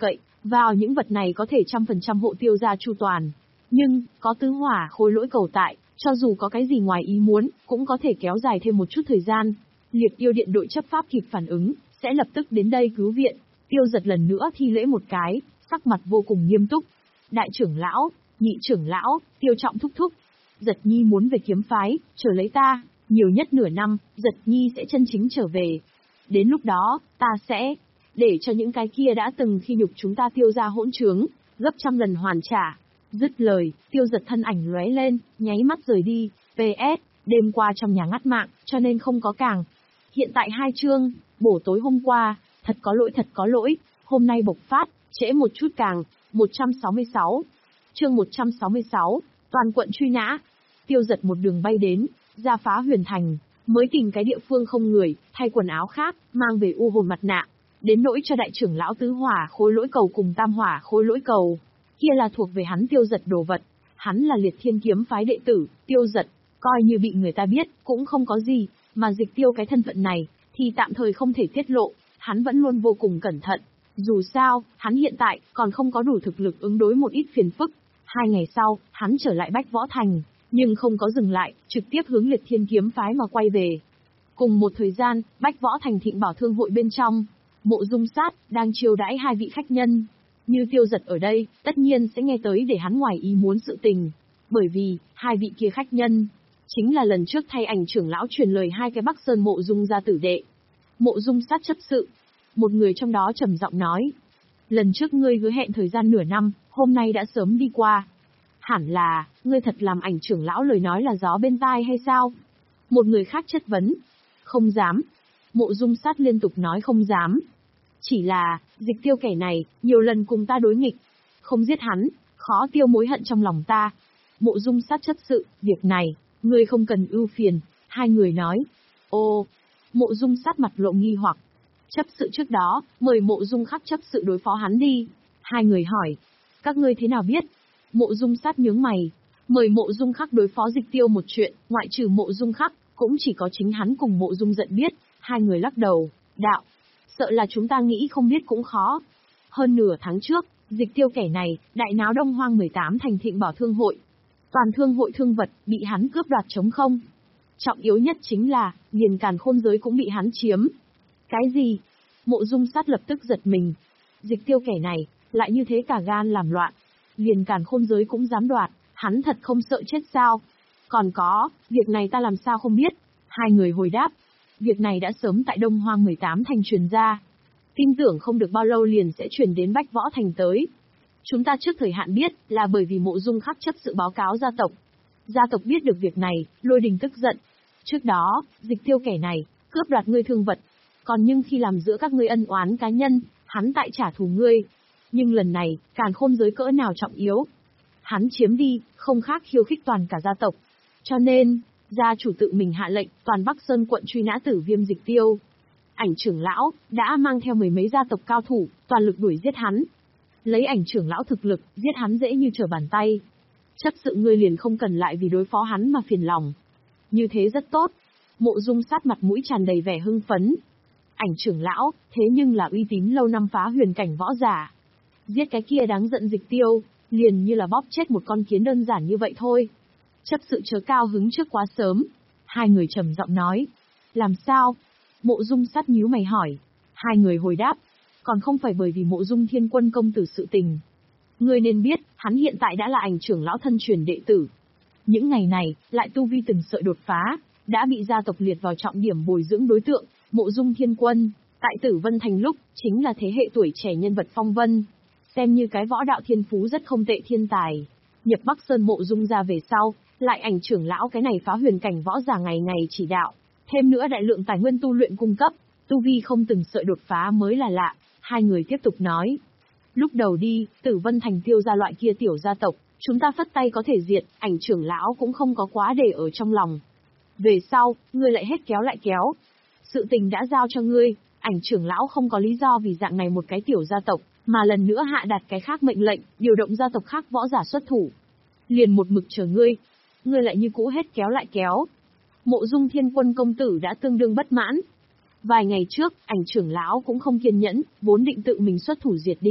Vào những vật này có thể trăm phần trăm hộ tiêu gia chu toàn. Nhưng, có tứ hỏa khối lỗi cầu tại, cho dù có cái gì ngoài ý muốn, cũng có thể kéo dài thêm một chút thời gian. Liệt yêu điện đội chấp pháp kịp phản ứng, sẽ lập tức đến đây cứu viện. Tiêu Giật lần nữa thi lễ một cái, sắc mặt vô cùng nghiêm túc. Đại trưởng lão, nhị trưởng lão, Tiêu Trọng thúc thúc. Giật Nhi muốn về kiếm phái, chờ lấy ta, nhiều nhất nửa năm, Giật Nhi sẽ chân chính trở về. Đến lúc đó, ta sẽ để cho những cái kia đã từng khi nhục chúng ta Tiêu gia hỗn trướng, gấp trăm lần hoàn trả. Dứt lời, Tiêu Giật thân ảnh lóe lên, nháy mắt rời đi. pê ét, đêm qua trong nhà ngắt mạng, cho nên không có càng. Hiện tại hai chương, bổ tối hôm qua, thật có lỗi thật có lỗi, hôm nay bộc phát, trễ một chút càng. một trăm sáu mươi sáu. Chương một trăm sáu mươi sáu, toàn quận truy nã. Tiêu Giật một đường bay đến, ra phá Huyền Thành, mới tìm cái địa phương không người, thay quần áo khác, mang về u hồn mặt nạ. Đến nỗi cho đại trưởng lão tứ hỏa khối lỗi cầu cùng tam hỏa khối lỗi cầu, kia là thuộc về hắn Tiêu Giật đồ vật. Hắn là Liệt Thiên kiếm phái đệ tử, Tiêu Giật, coi như bị người ta biết, cũng không có gì, mà Dịch Tiêu cái thân phận này, thì tạm thời không thể tiết lộ, hắn vẫn luôn vô cùng cẩn thận. Dù sao, hắn hiện tại, còn không có đủ thực lực ứng đối một ít phiền phức. Hai ngày sau, hắn trở lại Bách Võ Thành, nhưng không có dừng lại, trực tiếp hướng Liệt Thiên kiếm phái mà quay về. Cùng một thời gian, Bách Võ Thành Thịnh Bảo Thương hội bên trong, Mộ Dung Sát, đang chiêu đãi hai vị khách nhân. Như Tiêu Giật ở đây, tất nhiên sẽ nghe tới để hắn ngoài ý muốn sự tình. Bởi vì, hai vị kia khách nhân, chính là lần trước thay ảnh trưởng lão truyền lời hai cái Bắc Sơn Mộ Dung gia tử đệ. Mộ Dung Sát chấp sự. Một người trong đó trầm giọng nói. Lần trước ngươi hứa hẹn thời gian nửa năm, hôm nay đã sớm đi qua. Hẳn là, ngươi thật làm ảnh trưởng lão lời nói là gió bên tai hay sao? Một người khác chất vấn. Không dám. Mộ Dung Sát liên tục nói không dám. Chỉ là, Dịch Tiêu kẻ này, nhiều lần cùng ta đối nghịch. Không giết hắn, khó tiêu mối hận trong lòng ta. Mộ Dung Sát chấp sự, việc này, ngươi không cần ưu phiền. Hai người nói. Ô, Mộ Dung Sát mặt lộ nghi hoặc. Chấp sự trước đó, mời Mộ Dung Khắc chấp sự đối phó hắn đi. Hai người hỏi. Các ngươi thế nào biết? Mộ Dung Sát nhướng mày. Mời Mộ Dung Khắc đối phó Dịch Tiêu một chuyện, ngoại trừ Mộ Dung Khắc, cũng chỉ có chính hắn cùng Mộ Dung Giận biết. Hai người lắc đầu. Đạo. Sợ là chúng ta nghĩ không biết cũng khó. Hơn nửa tháng trước, Dịch Tiêu kẻ này, đại náo Đông Hoang mười tám thành Thịnh Bảo Thương hội. Toàn thương hội thương vật, bị hắn cướp đoạt trống không. Trọng yếu nhất chính là, liền càn khôn giới cũng bị hắn chiếm. Cái gì? Mộ Dung Sát lập tức giật mình. Dịch Tiêu kẻ này, lại như thế cả gan làm loạn. Liền càn khôn giới cũng dám đoạt, hắn thật không sợ chết sao? Còn có, việc này ta làm sao không biết? Hai người hồi đáp. Việc này đã sớm tại Đông Hoang mười tám thành truyền ra. Tin tưởng không được bao lâu liền sẽ truyền đến Bách Võ Thành tới. Chúng ta trước thời hạn biết là bởi vì Mộ Dung Khắc chấp sự báo cáo gia tộc. Gia tộc biết được việc này, Lôi Đình tức giận. Trước đó, Dịch Tiêu kẻ này, cướp đoạt ngươi thương vật. Còn nhưng khi làm giữa các ngươi ân oán cá nhân, hắn tại trả thù ngươi. Nhưng lần này, càn khôn giới cỡ nào trọng yếu. Hắn chiếm đi, không khác khiêu khích toàn cả gia tộc. Cho nên, gia chủ tự mình hạ lệnh, toàn Bắc Sơn quận truy nã Tử Viêm Dịch Tiêu. Ảnh trưởng lão, đã mang theo mười mấy gia tộc cao thủ, toàn lực đuổi giết hắn. Lấy ảnh trưởng lão thực lực, giết hắn dễ như trở bàn tay. Chấp sự ngươi liền không cần lại vì đối phó hắn mà phiền lòng. Như thế rất tốt. Mộ Dung Sát mặt mũi tràn đầy vẻ hưng phấn. Ảnh trưởng lão, thế nhưng là uy tín lâu năm phá huyền cảnh võ giả. Giết cái kia đáng giận Dịch Tiêu, liền như là bóp chết một con kiến đơn giản như vậy thôi. Chấp sự chớ cao hứng trước quá sớm. Hai người trầm giọng nói. Làm sao? Mộ Dung Sát nhíu mày hỏi. Hai người hồi đáp. Còn không phải bởi vì Mộ Dung Thiên Quân công tử sự tình. Ngươi nên biết, hắn hiện tại đã là ảnh trưởng lão thân truyền đệ tử. Những ngày này, lại tu vi từng sợi đột phá, đã bị gia tộc liệt vào trọng điểm bồi dưỡng đối tượng. Mộ Dung Thiên Quân, tại Tử Vân Thành lúc, chính là thế hệ tuổi trẻ nhân vật phong vân. Xem như cái võ đạo thiên phú rất không tệ thiên tài. Nhập Bắc Sơn Mộ Dung ra về sau, lại ảnh trưởng lão cái này phá huyền cảnh võ giả ngày ngày chỉ đạo. Thêm nữa đại lượng tài nguyên tu luyện cung cấp, tu vi không từng sợi đột phá mới là lạ. Hai người tiếp tục nói. Lúc đầu đi, Tử Vân Thành Tiêu ra loại kia tiểu gia tộc, chúng ta phất tay có thể diệt, ảnh trưởng lão cũng không có quá để ở trong lòng. Về sau, ngươi lại hết kéo lại kéo. Sự tình đã giao cho ngươi, ảnh trưởng lão không có lý do vì dạng này một cái tiểu gia tộc, mà lần nữa hạ đạt cái khác mệnh lệnh, điều động gia tộc khác võ giả xuất thủ. Liền một mực chờ ngươi, ngươi lại như cũ hết kéo lại kéo. Mộ Dung Thiên Quân công tử đã tương đương bất mãn. Vài ngày trước, ảnh trưởng lão cũng không kiên nhẫn, vốn định tự mình xuất thủ diệt đi.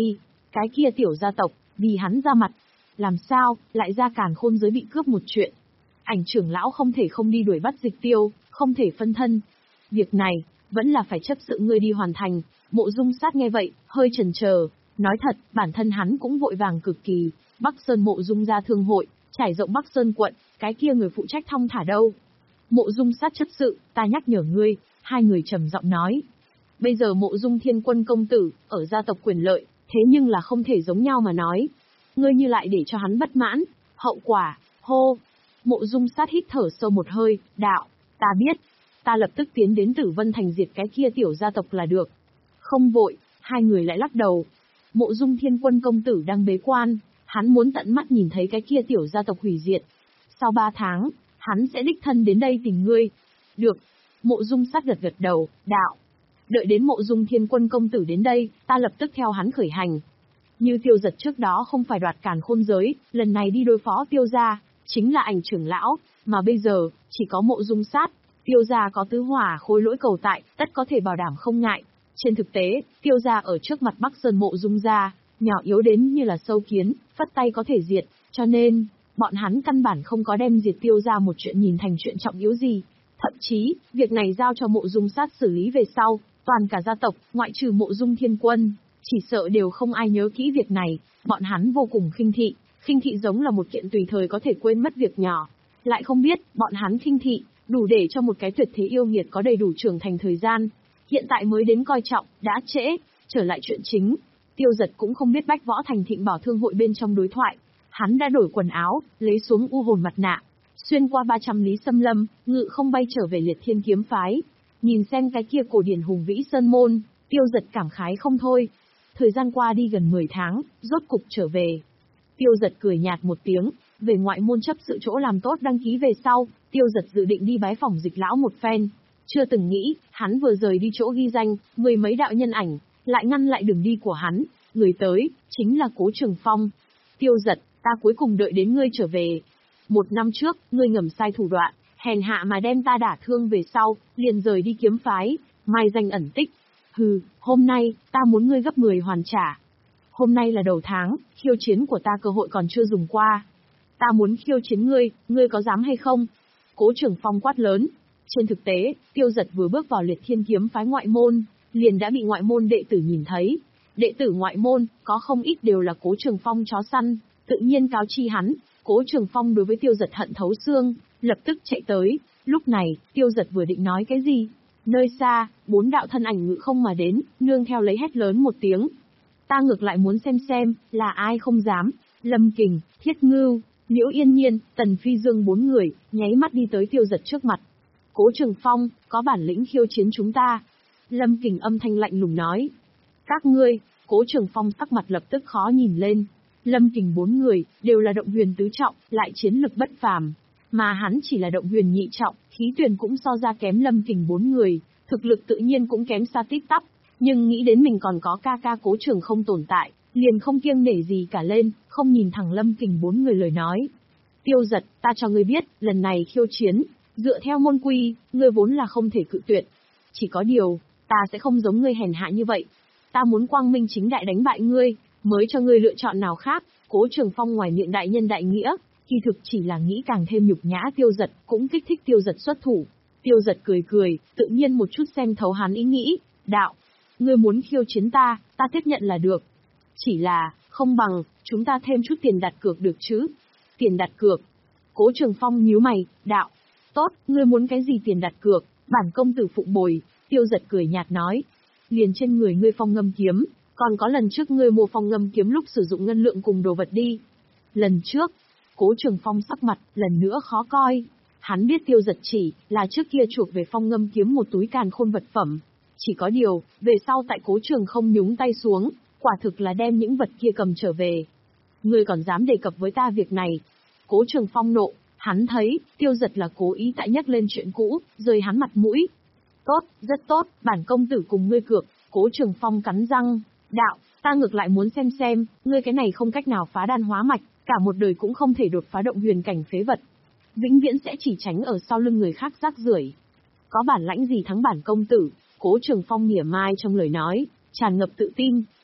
Cái kia tiểu gia tộc, vì hắn ra mặt. Làm sao, lại ra Càn Khôn giới bị cướp một chuyện. Ảnh trưởng lão không thể không đi đuổi bắt Dịch Tiêu, không thể phân thân. Việc này, vẫn là phải chấp sự ngươi đi hoàn thành. Mộ Dung Sát nghe vậy, hơi chần chờ. Nói thật, bản thân hắn cũng vội vàng cực kỳ. Bắc Sơn Mộ Dung gia thương hội, trải rộng Bắc Sơn quận, cái kia người phụ trách thong thả đâu. Mộ Dung Sát chấp sự, ta nhắc nhở ngươi, hai người trầm giọng nói. Bây giờ Mộ Dung Thiên Quân công tử, ở gia tộc quyền lợi, thế nhưng là không thể giống nhau mà nói. Ngươi như lại để cho hắn bất mãn, hậu quả, hô. Mộ Dung Sát hít thở sâu một hơi, đạo, ta biết, ta lập tức tiến đến Tử Vân Thành diệt cái kia tiểu gia tộc là được. Không vội, hai người lại lắc đầu. Mộ Dung Thiên Quân công tử đang bế quan, hắn muốn tận mắt nhìn thấy cái kia tiểu gia tộc hủy diệt. Sau ba tháng, hắn sẽ đích thân đến đây tìm ngươi. Được. Mộ Dung Sát gật gật đầu, đạo. Đợi đến Mộ Dung Thiên Quân công tử đến đây, ta lập tức theo hắn khởi hành. Như Tiêu Giật trước đó không phải đoạt Càn Khôn giới, lần này đi đối phó Tiêu gia, chính là Ảnh trưởng lão, mà bây giờ, chỉ có Mộ Dung Sát. Tiêu gia có tứ hỏa khối lỗi cầu tại, tất có thể bảo đảm không ngại. Trên thực tế, Tiêu gia ở trước mặt Bắc Sơn Mộ Dung gia, nhỏ yếu đến như là sâu kiến, phất tay có thể diệt, cho nên, bọn hắn căn bản không có đem diệt Tiêu gia một chuyện nhìn thành chuyện trọng yếu gì. Thậm chí, việc này giao cho Mộ Dung Sát xử lý về sau, toàn cả gia tộc, ngoại trừ Mộ Dung Thiên Quân, chỉ sợ đều không ai nhớ kỹ việc này, bọn hắn vô cùng khinh thị, khinh thị giống là một kiện tùy thời có thể quên mất việc nhỏ. Lại không biết, bọn hắn khinh thị, đủ để cho một cái tuyệt thế yêu nghiệt có đầy đủ trưởng thành thời gian. Hiện tại mới đến coi trọng, đã trễ, trở lại chuyện chính. Tiêu Giật cũng không biết Bách Võ Thành Thịnh Bảo Thương hội bên trong đối thoại. Hắn đã đổi quần áo, lấy xuống u hồn mặt nạ, xuyên qua ba trăm lý xâm lâm, ngự không bay trở về Liệt Thiên kiếm phái. Nhìn xem cái kia cổ điển hùng vĩ sơn môn, Tiêu Giật cảm khái không thôi. Thời gian qua đi gần mười tháng, rốt cục trở về. Tiêu Giật cười nhạt một tiếng, về ngoại môn chấp sự chỗ làm tốt đăng ký về sau, Tiêu Giật dự định đi bái phỏng Dịch lão một phen. Chưa từng nghĩ, hắn vừa rời đi chỗ ghi danh, mười mấy đạo nhân ảnh, lại ngăn lại đường đi của hắn, người tới, chính là Cố Trường Phong. Tiêu Giật, ta cuối cùng đợi đến ngươi trở về. Một năm trước, ngươi ngầm sai thủ đoạn, hèn hạ mà đem ta đả thương về sau, liền rời đi kiếm phái, mai danh ẩn tích. Hừ, hôm nay, ta muốn ngươi gấp mười hoàn trả. Hôm nay là đầu tháng, khiêu chiến của ta cơ hội còn chưa dùng qua. Ta muốn khiêu chiến ngươi, ngươi có dám hay không? Cố Trường Phong quát lớn. Trên thực tế, Tiêu Giật vừa bước vào Liệt Thiên kiếm phái ngoại môn, liền đã bị ngoại môn đệ tử nhìn thấy. Đệ tử ngoại môn, có không ít đều là Cố Trường Phong chó săn, tự nhiên cáo chi hắn. Cố Trường Phong đối với Tiêu Giật hận thấu xương, lập tức chạy tới. Lúc này, Tiêu Giật vừa định nói cái gì? Nơi xa, bốn đạo thân ảnh ngự không mà đến, nương theo lấy hét lớn một tiếng. Ta ngược lại muốn xem xem, là ai không dám. Lâm Kình, Thiết Ngưu, Liễu Yên Nhiên, Tần Phi Dương bốn người, nháy mắt đi tới Tiêu Giật trước mặt. Cố Trường Phong, có bản lĩnh khiêu chiến chúng ta. Lâm Kình âm thanh lạnh lùng nói. Các ngươi, Cố Trường Phong sắc mặt lập tức khó nhìn lên. Lâm Kình bốn người, đều là động huyền tứ trọng, lại chiến lực bất phàm. Mà hắn chỉ là động huyền nhị trọng, khí tuyển cũng so ra kém Lâm Kình bốn người, thực lực tự nhiên cũng kém xa tít tắp. Nhưng nghĩ đến mình còn có ca ca Cố Trường không tồn tại, liền không kiêng nể gì cả lên, không nhìn thẳng Lâm Kình bốn người lời nói. Tiêu Giật, ta cho ngươi biết, lần này khiêu chiến, dựa theo môn quy, ngươi vốn là không thể cự tuyệt. Chỉ có điều, ta sẽ không giống ngươi hèn hạ như vậy. Ta muốn quang minh chính đại đánh bại ngươi, mới cho ngươi lựa chọn nào khác. Cố Trường Phong ngoài miệng đại nhân đại nghĩa, kỳ thực chỉ là nghĩ càng thêm nhục nhã Tiêu Giật, cũng kích thích Tiêu Giật xuất thủ. Tiêu Giật cười cười, tự nhiên một chút xem thấu hắn ý nghĩ, đạo. Ngươi muốn khiêu chiến ta, ta tiếp nhận là được. Chỉ là, không bằng, chúng ta thêm chút tiền đặt cược được chứ? Tiền đặt cược. Cố Trường Phong nhíu mày, đạo. Tốt, ngươi muốn cái gì tiền đặt cược, bản công tử phụng bồi. Tiêu Giật cười nhạt nói. Liền trên người ngươi phong ngâm kiếm, còn có lần trước ngươi mua phong ngâm kiếm lúc sử dụng ngân lượng cùng đồ vật đi. Lần trước, Cố Trường Phong sắc mặt, lần nữa khó coi. Hắn biết Tiêu Giật chỉ là trước kia chuộc về phong ngâm kiếm một túi càn khôn vật phẩm. Chỉ có điều, về sau tại Cố Trường không nhúng tay xuống, quả thực là đem những vật kia cầm trở về. Ngươi còn dám đề cập với ta việc này. Cố Trường Phong nộ, hắn thấy, Tiêu Giật là cố ý tại nhắc lên chuyện cũ, rơi hắn mặt mũi. Tốt, rất tốt, bản công tử cùng ngươi cược. Cố Trường Phong cắn răng, đạo, ta ngược lại muốn xem xem, ngươi cái này không cách nào phá đan hóa mạch, cả một đời cũng không thể đột phá động huyền cảnh phế vật. Vĩnh viễn sẽ chỉ tránh ở sau lưng người khác rác rưởi. Có bản lãnh gì thắng bản công tử? Cố Trường Phong mỉa mai trong lời nói, tràn ngập tự tin.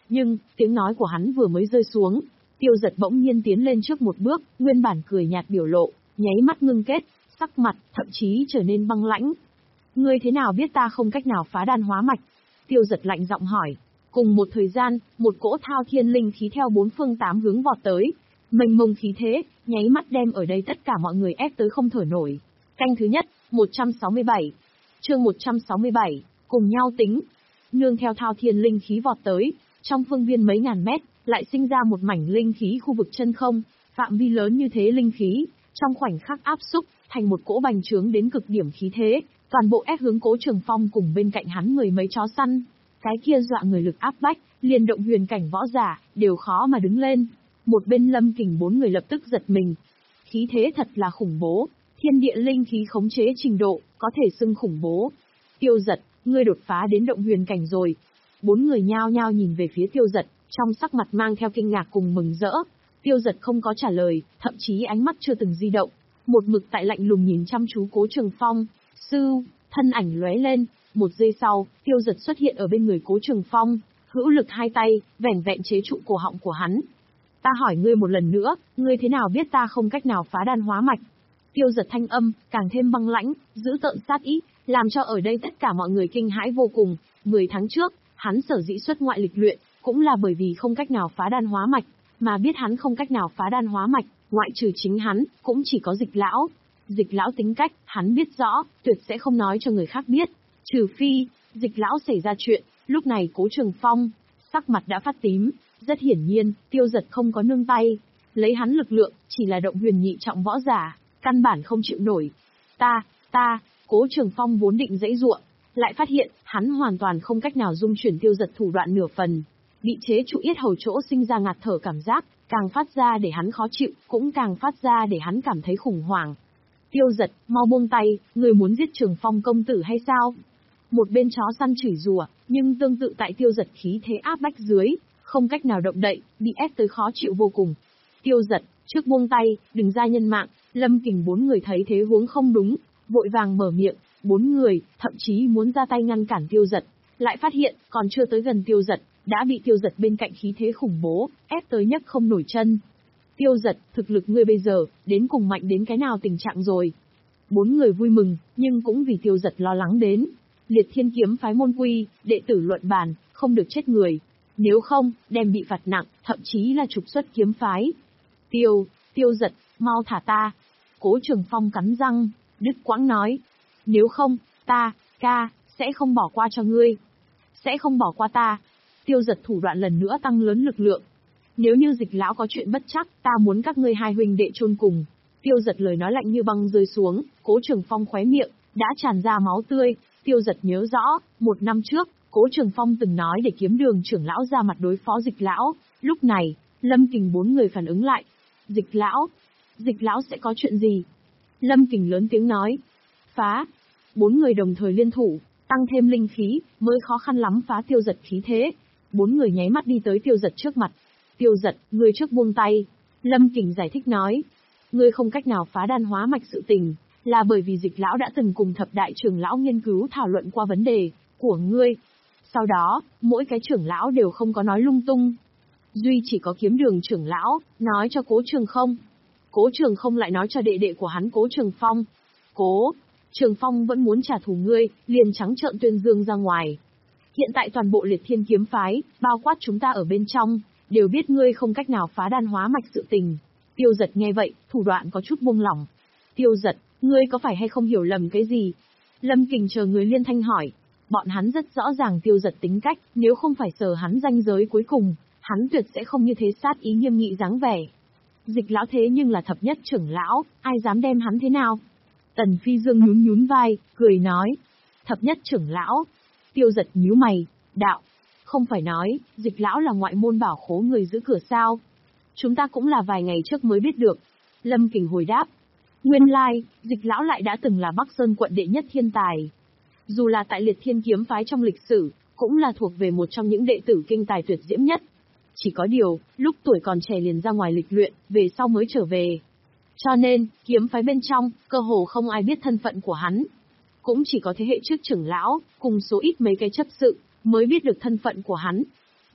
Nhưng, tiếng nói của hắn vừa mới rơi xuống, Tiêu Dật bỗng nhiên tiến lên trước một bước, nguyên bản cười nhạt biểu lộ, nháy mắt ngưng kết, sắc mặt, thậm chí trở nên băng lãnh. Ngươi thế nào biết ta không cách nào phá đan hóa mạch? Tiêu Dật lạnh giọng hỏi. Cùng một thời gian, một cỗ thao thiên linh khí theo bốn phương tám hướng vọt tới. Mênh mông khí thế, nháy mắt đem ở đây tất cả mọi người ép tới không thở nổi. Canh thứ nhất, một trăm sáu mươi bảy. Chương một trăm sáu mươi bảy, cùng nhau tính. Nương theo thao thiên linh khí vọt tới, trong phương viên mấy ngàn mét, lại sinh ra một mảnh linh khí khu vực chân không, phạm vi lớn như thế linh khí, trong khoảnh khắc áp xúc, thành một cỗ bành trướng đến cực điểm khí thế, toàn bộ ép hướng Cố Trường Phong cùng bên cạnh hắn mười mấy chó săn. Cái kia dọa người lực áp bách, liền động huyền cảnh võ giả, đều khó mà đứng lên. Một bên Lâm Kình bốn người lập tức giật mình. Khí thế thật là khủng bố, thiên địa linh khí khống chế trình độ, có thể xưng khủng bố. Tiêu Dật, ngươi đột phá đến động huyền cảnh rồi. Bốn người nhao nhao nhìn về phía Tiêu Dật, trong sắc mặt mang theo kinh ngạc cùng mừng rỡ. Tiêu Dật không có trả lời, thậm chí ánh mắt chưa từng di động, một mực tại lạnh lùng nhìn chăm chú Cố Trường Phong. Sư, thân ảnh lóe lên, một giây sau, Tiêu Dật xuất hiện ở bên người Cố Trường Phong, hữu lực hai tay, vẻn vẹn chế trụ cổ họng của hắn. Ta hỏi ngươi một lần nữa, ngươi thế nào biết ta không cách nào phá đan hóa mạch? Tiêu Dật thanh âm, càng thêm băng lãnh, giữ tợn sát ý, làm cho ở đây tất cả mọi người kinh hãi vô cùng. Mười tháng trước, hắn sở dĩ xuất ngoại lịch luyện, cũng là bởi vì không cách nào phá đan hóa mạch, mà biết hắn không cách nào phá đan hóa mạch, ngoại trừ chính hắn, cũng chỉ có Dịch lão. Dịch lão tính cách, hắn biết rõ, tuyệt sẽ không nói cho người khác biết. Trừ phi, Dịch lão xảy ra chuyện, lúc này Cố Trường Phong, sắc mặt đã phát tím, rất hiển nhiên, Tiêu Dật không có nương tay. Lấy hắn lực lượng, chỉ là động huyền nhị trọng võ giả, căn bản không chịu nổi. Ta, ta, Cố Trường Phong vốn định dãy giụa, lại phát hiện, hắn hoàn toàn không cách nào dung chuyển Tiêu Dật thủ đoạn nửa phần. Bị chế trụ yết hầu chỗ sinh ra ngạt thở cảm giác, càng phát ra để hắn khó chịu, cũng càng phát ra để hắn cảm thấy khủng hoảng. Tiêu Dật, mau buông tay, người muốn giết Trường Phong công tử hay sao? Một bên chó săn chửi rủa, nhưng tương tự tại Tiêu Dật khí thế áp bách dưới, không cách nào động đậy, bị ép tới khó chịu vô cùng. Tiêu Dật, trước buông tay, đừng ra nhân mạng. Lâm Kình bốn người thấy thế huống không đúng, vội vàng mở miệng. Bốn người, thậm chí muốn ra tay ngăn cản Tiêu Dật, lại phát hiện, còn chưa tới gần Tiêu Dật, đã bị Tiêu Dật bên cạnh khí thế khủng bố, ép tới nhấc không nổi chân. Tiêu Dật, thực lực ngươi bây giờ, đến cùng mạnh đến cái nào tình trạng rồi? Bốn người vui mừng, nhưng cũng vì Tiêu Dật lo lắng đến. Liệt Thiên Kiếm phái môn quy, đệ tử luận bàn, không được chết người. Nếu không, đem bị phạt nặng, thậm chí là trục xuất kiếm phái. Tiêu, Tiêu Dật, mau thả ta. Cố Trường Phong cắn răng, đứt quãng nói. Nếu không, ta, ca, sẽ không bỏ qua cho ngươi. Sẽ không bỏ qua ta. Tiêu Dật thủ đoạn lần nữa tăng lớn lực lượng. Nếu như Dịch lão có chuyện bất chắc, ta muốn các ngươi hai huynh đệ chôn cùng. Tiêu Dật lời nói lạnh như băng rơi xuống, Cố Trường Phong khóe miệng, đã tràn ra máu tươi. Tiêu Dật nhớ rõ, một năm trước, Cố Trường Phong từng nói để Kiếm Đường trưởng lão ra mặt đối phó Dịch lão. Lúc này, Lâm Kình bốn người phản ứng lại. Dịch lão? Dịch lão sẽ có chuyện gì? Lâm Kình lớn tiếng nói. Phá. Bốn người đồng thời liên thủ, tăng thêm linh khí, mới khó khăn lắm phá Tiêu Dật khí thế. Bốn người nháy mắt đi tới Tiêu Dật trước mặt. Tiêu Dật, ngươi trước buông tay. Lâm Kình giải thích nói. Ngươi không cách nào phá đan hóa mạch sự tình, là bởi vì Dịch lão đã từng cùng thập đại trưởng lão nghiên cứu thảo luận qua vấn đề của ngươi. Sau đó, mỗi cái trưởng lão đều không có nói lung tung. Duy chỉ có Kiếm Đường trưởng lão, nói cho Cố Trường không. Cố Trường không lại nói cho đệ đệ của hắn Cố Trường Phong. Cố Trường Phong vẫn muốn trả thù ngươi, liền trắng trợn tuyên dương ra ngoài. Hiện tại toàn bộ Liệt Thiên Kiếm phái, bao quát chúng ta ở bên trong, đều biết ngươi không cách nào phá đan hóa mạch sự tình. Tiêu Dật nghe vậy, thủ đoạn có chút buông lỏng. Tiêu Dật, ngươi có phải hay không hiểu lầm cái gì? Lâm Kình chờ người liên thanh hỏi. Bọn hắn rất rõ ràng Tiêu Dật tính cách, nếu không phải sờ hắn ranh giới cuối cùng, hắn tuyệt sẽ không như thế sát ý nghiêm nghị dáng vẻ. Dịch lão thế nhưng là thập nhất trưởng lão, ai dám đem hắn thế nào? Tần Phi Dương nhún nhún vai, cười nói. Thập nhất trưởng lão. Tiêu Dật nhíu mày, đạo. Không phải nói, Dịch lão là ngoại môn bảo khố người giữ cửa sao? Chúng ta cũng là vài ngày trước mới biết được. Lâm Kình hồi đáp. Nguyên lai, Dịch lão lại đã từng là Bắc Sơn quận đệ nhất thiên tài. Dù là tại Liệt Thiên Kiếm phái trong lịch sử, cũng là thuộc về một trong những đệ tử kinh tài tuyệt diễm nhất. Chỉ có điều, lúc tuổi còn trẻ liền ra ngoài lịch luyện, về sau mới trở về. Cho nên, kiếm phái bên trong, cơ hồ không ai biết thân phận của hắn. Cũng chỉ có thế hệ trước trưởng lão, cùng số ít mấy cái chấp sự, mới biết được thân phận của hắn.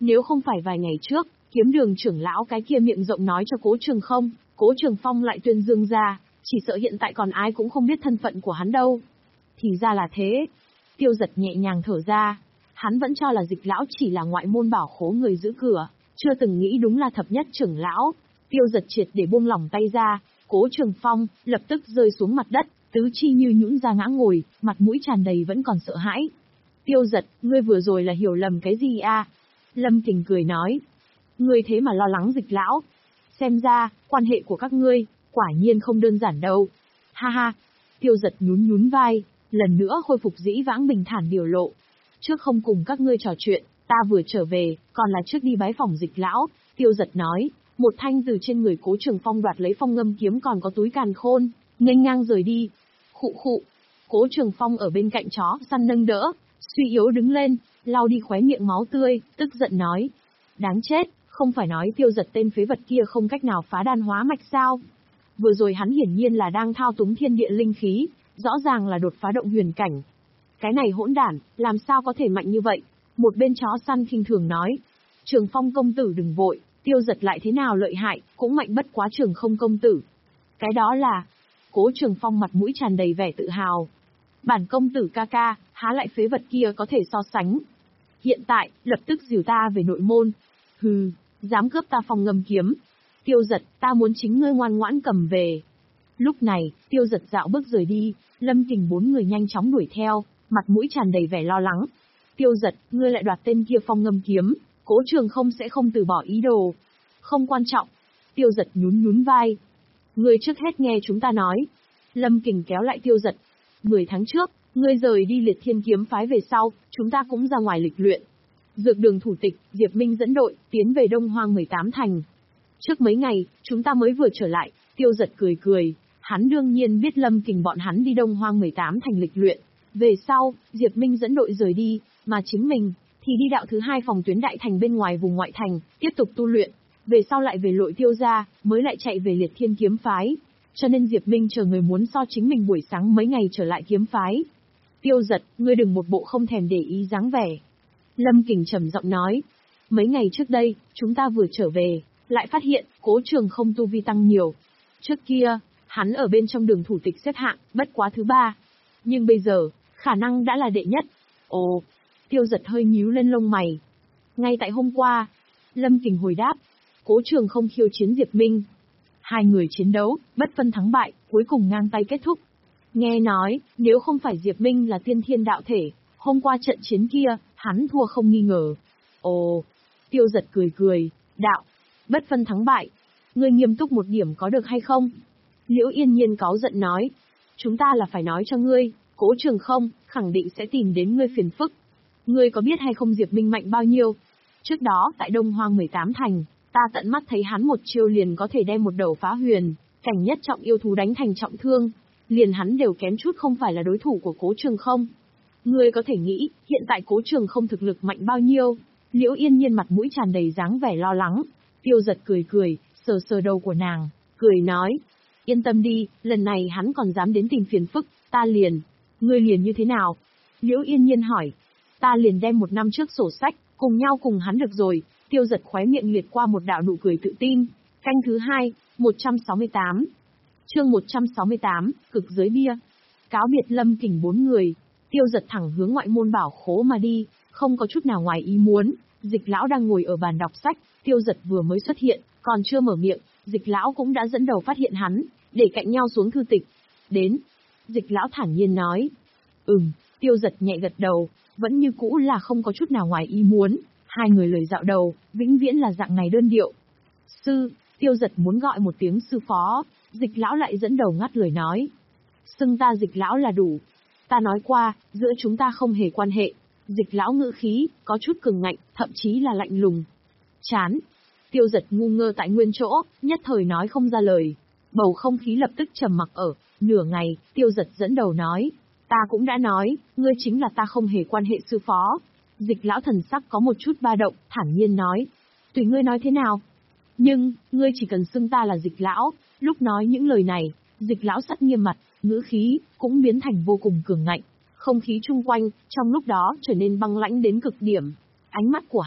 Nếu không phải vài ngày trước, kiếm đường trưởng lão cái kia miệng rộng nói cho Cố Trường không, Cố Trường Phong lại tuyên dương ra, chỉ sợ hiện tại còn ai cũng không biết thân phận của hắn đâu. Thì ra là thế. Tiêu Giật nhẹ nhàng thở ra. Hắn vẫn cho là Dịch lão chỉ là ngoại môn bảo khố người giữ cửa, chưa từng nghĩ đúng là thập nhất trưởng lão. Tiêu Giật triệt để buông lỏng tay ra, Cố Trường Phong lập tức rơi xuống mặt đất, tứ chi như nhũn ra ngã ngồi, mặt mũi tràn đầy vẫn còn sợ hãi. Tiêu Giật, ngươi vừa rồi là hiểu lầm cái gì a? Lâm Kình cười nói. Ngươi thế mà lo lắng Dịch lão. Xem ra, quan hệ của các ngươi, quả nhiên không đơn giản đâu. Ha ha. Tiêu Giật nhún nhún vai, lần nữa khôi phục dĩ vãng bình thản biểu lộ. Trước không cùng các ngươi trò chuyện, ta vừa trở về, còn là trước đi bái phỏng Dịch lão. Tiêu Giật nói, một thanh từ trên người Cố Trường Phong đoạt lấy phong ngâm kiếm còn có túi càn khôn, nghênh ngang rời đi. Khụ khụ. Cố Trường Phong ở bên cạnh chó săn nâng đỡ, suy yếu đứng lên, lau đi khóe miệng máu tươi, tức giận nói. Đáng chết, không phải nói Tiêu Giật tên phế vật kia không cách nào phá đan hóa mạch sao? Vừa rồi hắn hiển nhiên là đang thao túng thiên địa linh khí, rõ ràng là đột phá động huyền cảnh. Cái này hỗn đản, làm sao có thể mạnh như vậy? Một bên chó săn khinh thường nói. Trường Phong công tử đừng vội, Tiêu Giật lại thế nào lợi hại, cũng mạnh bất quá Trường Không công tử. Cái đó là... Cố Trường Phong mặt mũi tràn đầy vẻ tự hào. Bản công tử ca ca, há lại phế vật kia có thể so sánh. Hiện tại, lập tức dìu ta về nội môn. Hừ, dám cướp ta phong ngâm kiếm. Tiêu Giật, ta muốn chính ngươi ngoan ngoãn cầm về. Lúc này, Tiêu Giật dạo bước rời đi, Lâm Kình bốn người nhanh chóng đuổi theo, mặt mũi tràn đầy vẻ lo lắng. Tiêu Giật, ngươi lại đoạt tên kia phong ngâm kiếm, Cố Trường không sẽ không từ bỏ ý đồ. Không quan trọng. Tiêu Giật nhún nhún vai. Ngươi trước hết nghe chúng ta nói. Lâm Kình kéo lại Tiêu Giật. Mười tháng trước, ngươi rời đi Liệt Thiên kiếm phái về sau, chúng ta cũng ra ngoài lịch luyện. Dược đường thủ tịch, Diệp Minh dẫn đội, tiến về Đông Hoang mười tám thành. Trước mấy ngày, chúng ta mới vừa trở lại, Tiêu Giật cười cười. Hắn đương nhiên biết Lâm Kình bọn hắn đi Đông Hoang mười tám thành lịch luyện. Về sau, Diệp Minh dẫn đội rời đi, mà chính mình, thì đi đạo thứ hai phòng tuyến đại thành bên ngoài vùng ngoại thành, tiếp tục tu luyện. Về sau lại về Lội Tiêu gia, mới lại chạy về Liệt Thiên kiếm phái. Cho nên Diệp Minh chờ người muốn so chính mình buổi sáng mấy ngày trở lại kiếm phái. Tiêu Giật, ngươi đừng một bộ không thèm để ý dáng vẻ. Lâm Kình trầm giọng nói. Mấy ngày trước đây, chúng ta vừa trở về, lại phát hiện, Cố Trường không tu vi tăng nhiều. Trước kia, hắn ở bên trong đường thủ tịch xếp hạng, bất quá thứ ba. Nhưng bây giờ, khả năng đã là đệ nhất. Ồ, Tiêu Giật hơi nhíu lên lông mày. Ngay tại hôm qua, Lâm Kình hồi đáp, Cố Trường không khiêu chiến Diệp Minh. Hai người chiến đấu, bất phân thắng bại, cuối cùng ngang tay kết thúc. Nghe nói, nếu không phải Diệp Minh là tiên thiên đạo thể, hôm qua trận chiến kia, hắn thua không nghi ngờ. Ồ, Tiêu Giật cười cười, đạo, bất phân thắng bại. Ngươi nghiêm túc một điểm có được hay không? Liễu Yên Nhiên cáu giận nói. Chúng ta là phải nói cho ngươi, Cố Trường không, khẳng định sẽ tìm đến ngươi phiền phức. Ngươi có biết hay không Diệp Minh mạnh bao nhiêu? Trước đó, tại Đông Hoang mười tám thành, ta tận mắt thấy hắn một chiêu liền có thể đem một đầu phá huyền, cảnh nhất trọng yêu thú đánh thành trọng thương. Liền hắn đều kém chút không phải là đối thủ của Cố Trường không. Ngươi có thể nghĩ, hiện tại Cố Trường không thực lực mạnh bao nhiêu? Liễu Yên Nhiên mặt mũi tràn đầy dáng vẻ lo lắng. Tiêu Giật cười cười, sờ sờ đầu của nàng, cười nói. Yên tâm đi, lần này hắn còn dám đến tìm phiền phức, ta liền. Ngươi liền như thế nào? Liễu Yên Nhiên hỏi. Ta liền đem một năm trước sổ sách, cùng nhau cùng hắn được rồi. Tiêu Giật khóe miệng liệt qua một đạo nụ cười tự tin. Canh thứ hai, một trăm sáu mươi tám. Chương một trăm sáu mươi tám, cực giới bia. Cáo biệt Lâm Kình bốn người, Tiêu Giật thẳng hướng ngoại môn bảo khố mà đi, không có chút nào ngoài ý muốn. Dịch lão đang ngồi ở bàn đọc sách, Tiêu Giật vừa mới xuất hiện, còn chưa mở miệng, Dịch lão cũng đã dẫn đầu phát hiện hắn, để cạnh nhau xuống thư tịch. Đến. Dịch lão thản nhiên nói. Ừm, Tiêu Giật nhẹ gật đầu, vẫn như cũ là không có chút nào ngoài ý muốn. Hai người lời dạo đầu, vĩnh viễn là dạng này đơn điệu. Sư, Tiêu Giật muốn gọi một tiếng sư phó, Dịch lão lại dẫn đầu ngắt lời nói. Xưng ta Dịch lão là đủ. Ta nói qua, giữa chúng ta không hề quan hệ. Dịch lão ngữ khí, có chút cường ngạnh, thậm chí là lạnh lùng. Chán. Tiêu Giật ngu ngơ tại nguyên chỗ, nhất thời nói không ra lời. Bầu không khí lập tức trầm mặc ở, nửa ngày, Tiêu Giật dẫn đầu nói. Ta cũng đã nói, ngươi chính là ta không hề quan hệ sư phó. Dịch lão thần sắc có một chút ba động, thản nhiên nói. Tùy ngươi nói thế nào. Nhưng, ngươi chỉ cần xưng ta là Dịch lão. Lúc nói những lời này, Dịch lão sắt nghiêm mặt, ngữ khí, cũng biến thành vô cùng cường ngạnh. Không khí chung quanh, trong lúc đó trở nên băng lãnh đến cực điểm. Ánh mắt của hắn,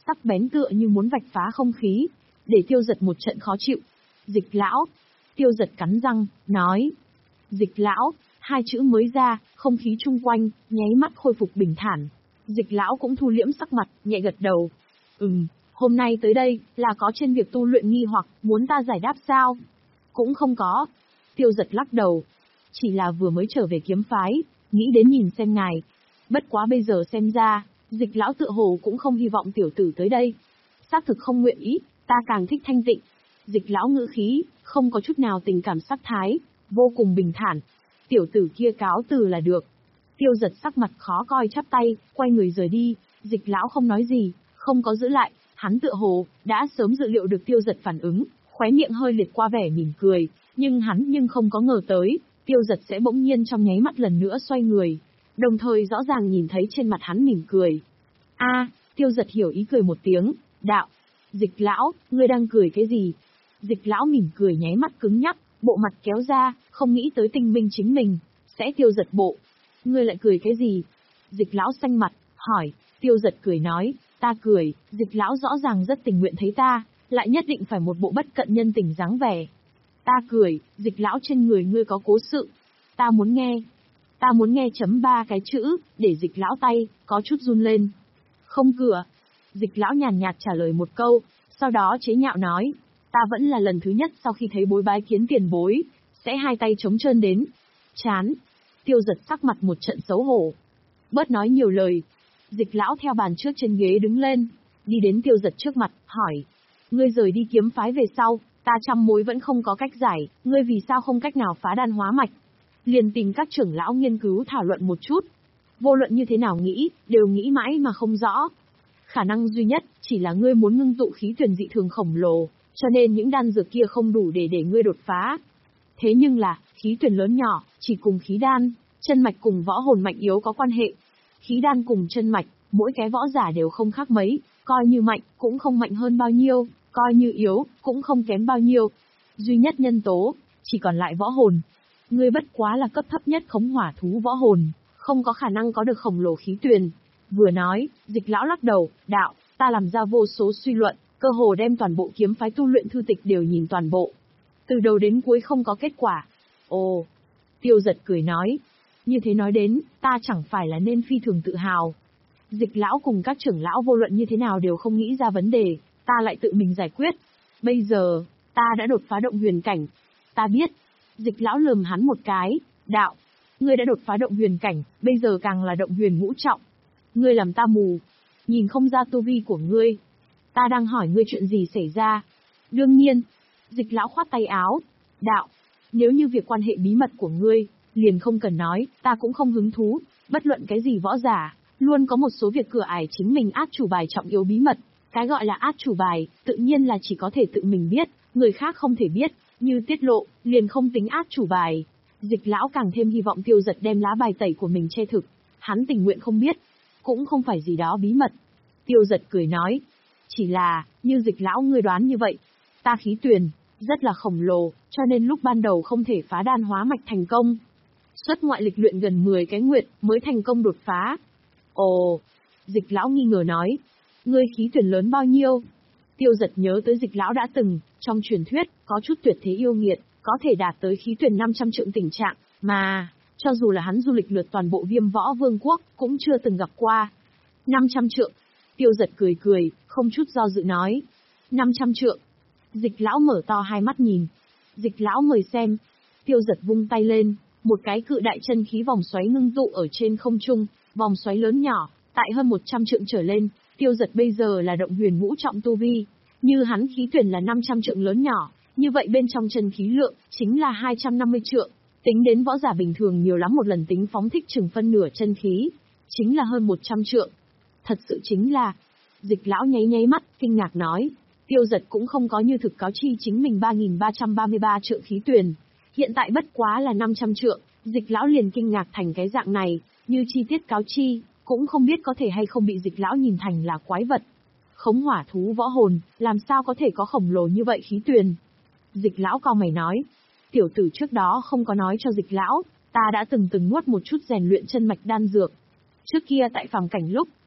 sắc bén tựa như muốn vạch phá không khí, để Tiêu Giật một trận khó chịu. Dịch lão. Tiêu Giật cắn răng, nói. Dịch lão, hai chữ mới ra, không khí chung quanh, nháy mắt khôi phục bình thản. Dịch lão cũng thu liễm sắc mặt, nhẹ gật đầu. Ừm, hôm nay tới đây, là có trên việc tu luyện nghi hoặc, muốn ta giải đáp sao? Cũng không có. Tiêu Giật lắc đầu. Chỉ là vừa mới trở về kiếm phái, nghĩ đến nhìn xem ngài. Bất quá bây giờ xem ra, Dịch lão tựa hồ cũng không hy vọng tiểu tử tới đây. Xác thực không nguyện ý, ta càng thích thanh tịnh. Dịch lão ngữ khí, không có chút nào tình cảm sắc thái, vô cùng bình thản. Tiểu tử kia cáo từ là được. Tiêu Giật sắc mặt khó coi chắp tay, quay người rời đi. Dịch lão không nói gì, không có giữ lại. Hắn tựa hồ, đã sớm dự liệu được Tiêu Giật phản ứng, khóe miệng hơi liệt qua vẻ mỉm cười. Nhưng hắn nhưng không có ngờ tới, Tiêu Giật sẽ bỗng nhiên trong nháy mắt lần nữa xoay người. Đồng thời rõ ràng nhìn thấy trên mặt hắn mỉm cười. A, Tiêu Giật hiểu ý cười một tiếng, đạo. Dịch lão, ngươi đang cười cái gì? Dịch lão mỉm cười nháy mắt cứng nhắc, bộ mặt kéo ra, không nghĩ tới tinh minh chính mình, sẽ Tiêu Giật bộ. Ngươi lại cười cái gì? Dịch lão xanh mặt, hỏi. Tiêu Giật cười nói, ta cười. Dịch lão rõ ràng rất tình nguyện thấy ta, lại nhất định phải một bộ bất cận nhân tình dáng vẻ. Ta cười, Dịch lão trên người ngươi có cố sự. Ta muốn nghe. Ta muốn nghe chấm ba cái chữ, để Dịch lão tay, có chút run lên. Không cửa. Dịch lão nhàn nhạt trả lời một câu, sau đó chế nhạo nói, ta vẫn là lần thứ nhất sau khi thấy bối bái kiến tiền bối, sẽ hai tay trống trơn đến. Chán. Tiêu Giật sắc mặt một trận xấu hổ. Bớt nói nhiều lời. Dịch lão theo bàn trước trên ghế đứng lên, đi đến Tiêu Giật trước mặt, hỏi. Ngươi rời đi kiếm phái về sau, ta trăm mối vẫn không có cách giải, ngươi vì sao không cách nào phá đan hóa mạch? Liền tìm các trưởng lão nghiên cứu thảo luận một chút. Vô luận như thế nào nghĩ, đều nghĩ mãi mà không rõ. Khả năng duy nhất, chỉ là ngươi muốn ngưng tụ khí tuyển dị thường khổng lồ, cho nên những đan dược kia không đủ để để ngươi đột phá. Thế nhưng là, khí tuyển lớn nhỏ, chỉ cùng khí đan, chân mạch cùng võ hồn mạnh yếu có quan hệ. Khí đan cùng chân mạch, mỗi cái võ giả đều không khác mấy, coi như mạnh, cũng không mạnh hơn bao nhiêu, coi như yếu, cũng không kém bao nhiêu. Duy nhất nhân tố, chỉ còn lại võ hồn. Ngươi bất quá là cấp thấp nhất khống hỏa thú võ hồn, không có khả năng có được khổng lồ khí tuyền. Vừa nói, Dịch lão lắc đầu, đạo, ta làm ra vô số suy luận, cơ hồ đem toàn bộ kiếm phái tu luyện thư tịch đều nhìn toàn bộ. Từ đầu đến cuối không có kết quả. Ồ, Tiêu Giật cười nói, như thế nói đến, ta chẳng phải là nên phi thường tự hào. Dịch lão cùng các trưởng lão vô luận như thế nào đều không nghĩ ra vấn đề, ta lại tự mình giải quyết. Bây giờ, ta đã đột phá động huyền cảnh. Ta biết. Dịch lão lườm hắn một cái, đạo, ngươi đã đột phá động huyền cảnh, bây giờ càng là động huyền ngũ trọng. Ngươi làm ta mù, nhìn không ra tu vi của ngươi. Ta đang hỏi ngươi chuyện gì xảy ra. Đương nhiên. Dịch lão khoát tay áo, đạo, nếu như việc quan hệ bí mật của ngươi, liền không cần nói, ta cũng không hứng thú. Bất luận cái gì võ giả, luôn có một số việc cửa ải chính mình át chủ bài trọng yếu bí mật. Cái gọi là át chủ bài, tự nhiên là chỉ có thể tự mình biết, người khác không thể biết. Như tiết lộ, liền không tính át chủ bài. Dịch lão càng thêm hy vọng Tiêu Giật đem lá bài tẩy của mình che thực. Hắn tình nguyện không biết, cũng không phải gì đó bí mật. Tiêu Giật cười nói, chỉ là, như Dịch lão ngươi đoán như vậy, ta khí tuyền, rất là khổng lồ, cho nên lúc ban đầu không thể phá đan hóa mạch thành công. Xuất ngoại lịch luyện gần mười cái nguyệt mới thành công đột phá. Ồ, Dịch lão nghi ngờ nói, ngươi khí tuyền lớn bao nhiêu? Tiêu Giật nhớ tới Dịch lão đã từng, trong truyền thuyết, có chút tuyệt thế yêu nghiệt, có thể đạt tới khí tuyền năm trăm trượng tình trạng, mà, cho dù là hắn du lịch lượt toàn bộ Viêm Võ Vương quốc, cũng chưa từng gặp qua. năm trăm trượng. Tiêu Giật cười cười, không chút do dự nói. năm trăm trượng. Dịch lão mở to hai mắt nhìn. Dịch lão mời xem. Tiêu Giật vung tay lên, một cái cự đại chân khí vòng xoáy ngưng tụ ở trên không trung, vòng xoáy lớn nhỏ, tại hơn một trăm trượng trở lên. Tiêu Giật bây giờ là động huyền ngũ trọng tu vi, như hắn khí tuyển là năm trăm trượng lớn nhỏ, như vậy bên trong chân khí lượng chính là hai trăm năm mươi trượng. Tính đến võ giả bình thường nhiều lắm một lần tính phóng thích chừng phân nửa chân khí, chính là hơn một trăm trượng. Thật sự chính là, Dịch lão nháy nháy mắt, kinh ngạc nói, Tiêu Giật cũng không có như thực cáo chi chính mình ba nghìn ba trăm ba mươi ba trượng khí tuyền. Hiện tại bất quá là năm trăm trượng, Dịch lão liền kinh ngạc thành cái dạng này, như chi tiết cáo chi, cũng không biết có thể hay không bị Dịch lão nhìn thành là quái vật. Khống hỏa thú võ hồn, làm sao có thể có khổng lồ như vậy khí tuyền? Dịch lão cau mày nói, tiểu tử trước đó không có nói cho Dịch lão, ta đã từng từng nuốt một chút rèn luyện chân mạch đan dược. Trước kia tại phàm cảnh lúc,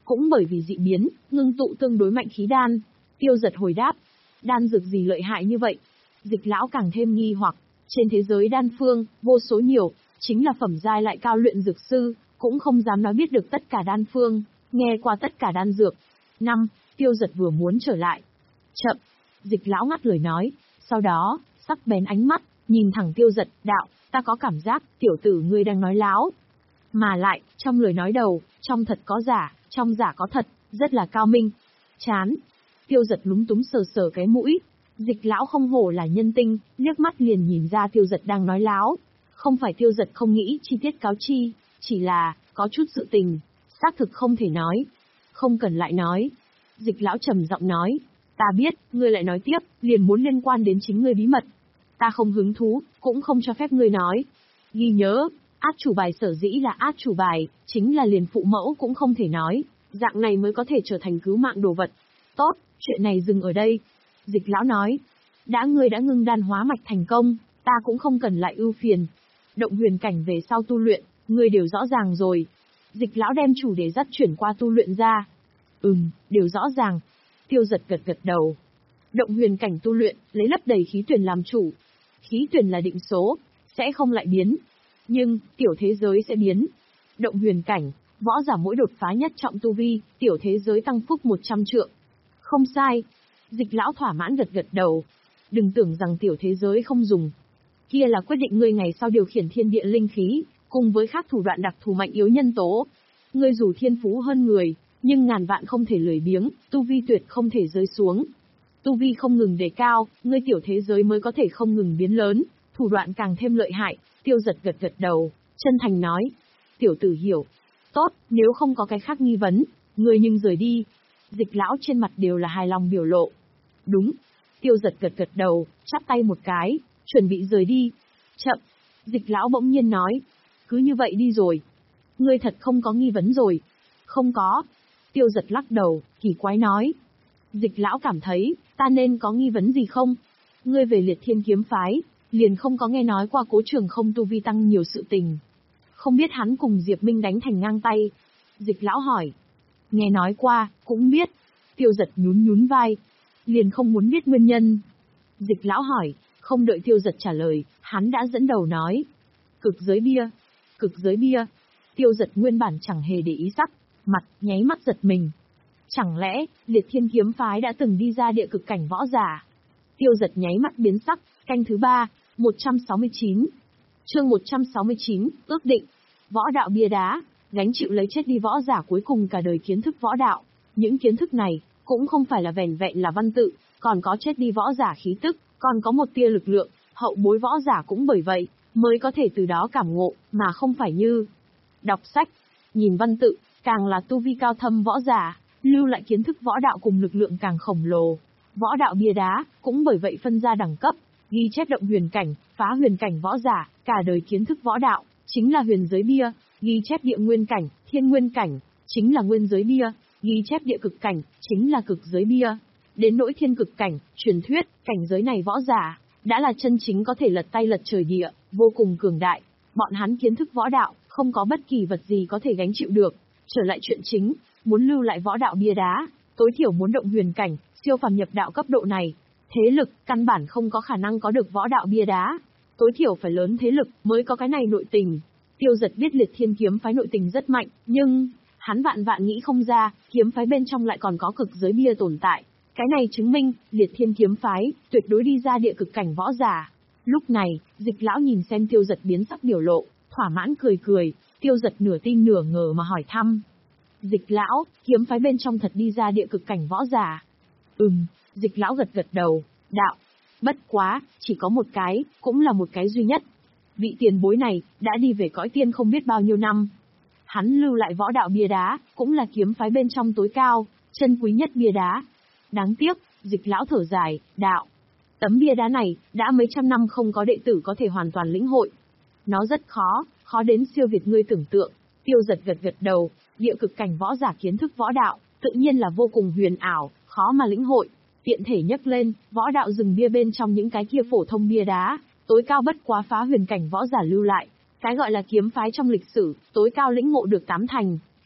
cũng bởi vì dị biến, ngưng tụ tương đối mạnh khí đan. Tiêu Giật hồi đáp, đan dược gì lợi hại như vậy? Dịch lão càng thêm nghi hoặc, trên thế giới đan phương, vô số nhiều, chính là phẩm giai lại cao luyện dược sư, cũng không dám nói biết được tất cả đan phương, nghe qua tất cả đan dược. Năm, Tiêu Giật vừa muốn trở lại. Chậm, Dịch lão ngắt lời nói, sau đó, sắc bén ánh mắt, nhìn thẳng Tiêu Giật, đạo, ta có cảm giác, tiểu tử ngươi đang nói láo. Mà lại, trong lời nói đầu, trong thật có giả, trong giả có thật, rất là cao minh. Chán. Tiêu Giật lúng túng sờ sờ cái mũi. Dịch lão không hổ là nhân tinh, liếc mắt liền nhìn ra Tiêu Giật đang nói láo. Không phải Tiêu Giật không nghĩ chi tiết cáo chi, chỉ là, có chút sự tình, xác thực không thể nói. Không cần lại nói. Dịch lão trầm giọng nói, ta biết, ngươi lại nói tiếp, liền muốn liên quan đến chính ngươi bí mật. Ta không hứng thú, cũng không cho phép ngươi nói. Ghi nhớ, át chủ bài sở dĩ là át chủ bài, chính là liền phụ mẫu cũng không thể nói, dạng này mới có thể trở thành cứu mạng đồ vật. Tốt, chuyện này dừng ở đây. Dịch lão nói, đã ngươi đã ngưng đan hóa mạch thành công, ta cũng không cần lại ưu phiền. Động huyền cảnh về sau tu luyện, ngươi đều rõ ràng rồi. Dịch lão đem chủ đề dắt chuyển qua tu luyện ra. Ừm, đều rõ ràng. Tiêu Giật gật gật đầu. Động huyền cảnh tu luyện, lấy lấp đầy khí tuyển làm chủ. Khí tuyển là định số, sẽ không lại biến. Nhưng, tiểu thế giới sẽ biến. Động huyền cảnh, võ giả mỗi đột phá nhất trọng tu vi, tiểu thế giới tăng phúc một trăm trượng. Không sai. Dịch lão thỏa mãn gật gật đầu. Đừng tưởng rằng tiểu thế giới không dùng. Kia là quyết định ngươi ngày sau điều khiển thiên địa linh khí, cùng với các thủ đoạn đặc thù mạnh yếu nhân tố. Ngươi dù thiên phú hơn người, nhưng ngàn vạn không thể lười biếng, tu vi tuyệt không thể rơi xuống. Tu vi không ngừng đề cao, ngươi tiểu thế giới mới có thể không ngừng biến lớn, thủ đoạn càng thêm lợi hại. Tiêu Giật gật gật đầu, chân thành nói. Tiểu tử hiểu. Tốt, nếu không có cái khác nghi vấn, ngươi nhưng rời đi. Dịch lão trên mặt đều là hài lòng biểu lộ. Đúng. Tiêu Giật gật gật đầu, chắp tay một cái, chuẩn bị rời đi. Chậm. Dịch lão bỗng nhiên nói. Cứ như vậy đi rồi. Ngươi thật không có nghi vấn rồi. Không có. Tiêu Giật lắc đầu, kỳ quái nói. Dịch lão cảm thấy, ta nên có nghi vấn gì không? Ngươi về Liệt Thiên kiếm phái, liền không có nghe nói qua Cố Trường Không tu vi tăng nhiều sự tình. Không biết hắn cùng Diệp Minh đánh thành ngang tay. Dịch lão hỏi. Nghe nói qua, cũng biết. Tiêu Giật nhún nhún vai. Liền không muốn biết nguyên nhân. Dịch lão hỏi, không đợi Tiêu Giật trả lời, hắn đã dẫn đầu nói. Cực giới bia. Cực giới bia. Tiêu Giật nguyên bản chẳng hề để ý sắc, mặt, nháy mắt giật mình. Chẳng lẽ, Liệt Thiên kiếm phái đã từng đi ra địa cực cảnh võ giả? Tiêu Giật nháy mắt biến sắc, canh thứ ba, một trăm sáu mươi chín. Chương một trăm sáu mươi chín, ước định. Võ đạo bia đá, gánh chịu lấy chết đi võ giả cuối cùng cả đời kiến thức võ đạo. Những kiến thức này, cũng không phải là vẻn vẹn là văn tự, còn có chết đi võ giả khí tức, còn có một tia lực lượng, hậu bối võ giả cũng bởi vậy, mới có thể từ đó cảm ngộ, mà không phải như đọc sách, nhìn văn tự, càng là tu vi cao thâm võ giả, lưu lại kiến thức võ đạo cùng lực lượng càng khổng lồ. Võ đạo bia đá, cũng bởi vậy phân ra đẳng cấp, ghi chép động huyền cảnh, phá huyền cảnh võ giả, cả đời kiến thức võ đạo, chính là huyền giới bia, ghi chép địa nguyên cảnh, thiên nguyên cảnh, chính là nguyên giới bia, ghi chép địa cực cảnh, chính là cực giới bia. Đến nỗi thiên cực cảnh, truyền thuyết, cảnh giới này võ giả, đã là chân chính có thể lật tay lật trời địa, vô cùng cường đại. Bọn hắn kiến thức võ đạo, không có bất kỳ vật gì có thể gánh chịu được. Trở lại chuyện chính, muốn lưu lại võ đạo bia đá, tối thiểu muốn động huyền cảnh, siêu phàm nhập đạo cấp độ này. Thế lực, căn bản không có khả năng có được võ đạo bia đá. Tối thiểu phải lớn thế lực, mới có cái này nội tình. Tiêu Giật biết Liệt Thiên kiếm phái nội tình rất mạnh, nhưng hắn vạn vạn nghĩ không ra, kiếm phái bên trong lại còn có cực giới bia tồn tại. Cái này chứng minh, Liệt Thiên kiếm phái, tuyệt đối đi ra địa cực cảnh võ giả. Lúc này, Dịch lão nhìn xem Tiêu Giật biến sắc biểu lộ, thỏa mãn cười cười. Tiêu Giật nửa tin nửa ngờ mà hỏi thăm. Dịch lão, kiếm phái bên trong thật đi ra địa cực cảnh võ giả? Ừm, Dịch lão gật gật đầu, đạo. Bất quá, chỉ có một cái, cũng là một cái duy nhất. Vị tiền bối này, đã đi về cõi tiên không biết bao nhiêu năm. Hắn lưu lại võ đạo bia đá, cũng là kiếm phái bên trong tối cao, chân quý nhất bia đá. Đáng tiếc, Dịch lão thở dài, đạo. Tấm bia đá này, đã mấy trăm năm không có đệ tử có thể hoàn toàn lĩnh hội. Nó rất khó, khó đến siêu việt ngươi tưởng tượng. Tiêu Giật gật gật đầu, địa cực cảnh võ giả kiến thức võ đạo, tự nhiên là vô cùng huyền ảo, khó mà lĩnh hội. Tiện thể nhắc lên, võ đạo rừng bia bên trong những cái kia phổ thông bia đá, tối cao bất quá phá huyền cảnh võ giả lưu lại. Cái gọi là kiếm phái trong lịch sử, tối cao lĩnh ngộ được tám thành.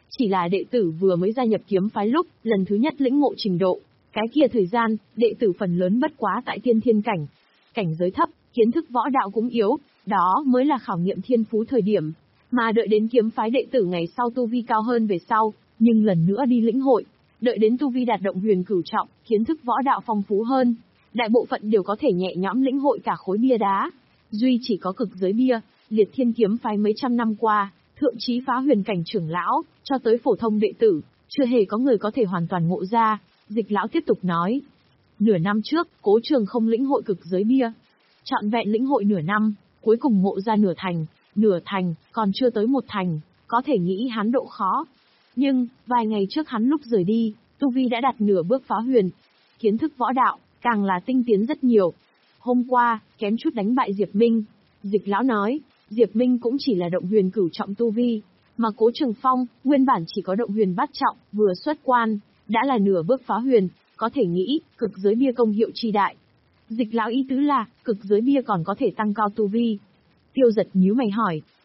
Chỉ là đệ tử vừa mới gia nhập kiếm phái lúc, lần thứ nhất lĩnh ngộ trình độ. Cái kia thời gian, đệ tử phần lớn bất quá tại tiên thiên cảnh. Cảnh giới thấp, kiến thức võ đạo cũng yếu, đó mới là khảo nghiệm thiên phú thời điểm. Mà đợi đến kiếm phái đệ tử ngày sau tu vi cao hơn về sau, nhưng lần nữa đi lĩnh hội. Đợi đến tu vi đạt động huyền cửu trọng, kiến thức võ đạo phong phú hơn. Đại bộ phận đều có thể nhẹ nhõm lĩnh hội cả khối bia đá. Duy chỉ có cực giới bia, liệt thiên kiếm phái mấy trăm năm qua, thượng chí phá huyền cảnh trưởng lão, cho tới phổ thông đệ tử, chưa hề có người có thể hoàn toàn ngộ ra. Dịch lão tiếp tục nói. Nửa năm trước, Cố Trường không lĩnh hội cực giới bia. Trọn vẹn lĩnh hội nửa năm, cuối cùng ngộ ra nửa thành, nửa thành, còn chưa tới một thành, có thể nghĩ hắn độ khó. Nhưng, vài ngày trước hắn lúc rời đi, tu vi đã đạt nửa bước phá huyền. Kiến thức võ đạo, càng là tinh tiến rất nhiều. Hôm qua, kém chút đánh bại Diệp Minh. Dịch lão nói, Diệp Minh cũng chỉ là động huyền cửu trọng tu vi, mà Cố Trường Phong, nguyên bản chỉ có động huyền bát trọng, vừa xuất quan, đã là nửa bước phá huyền, có thể nghĩ, cực giới bia công hiệu chi đại. Dịch lão ý tứ là, cực giới bia còn có thể tăng cao tu vi. Tiêu Giật nhíu mày hỏi,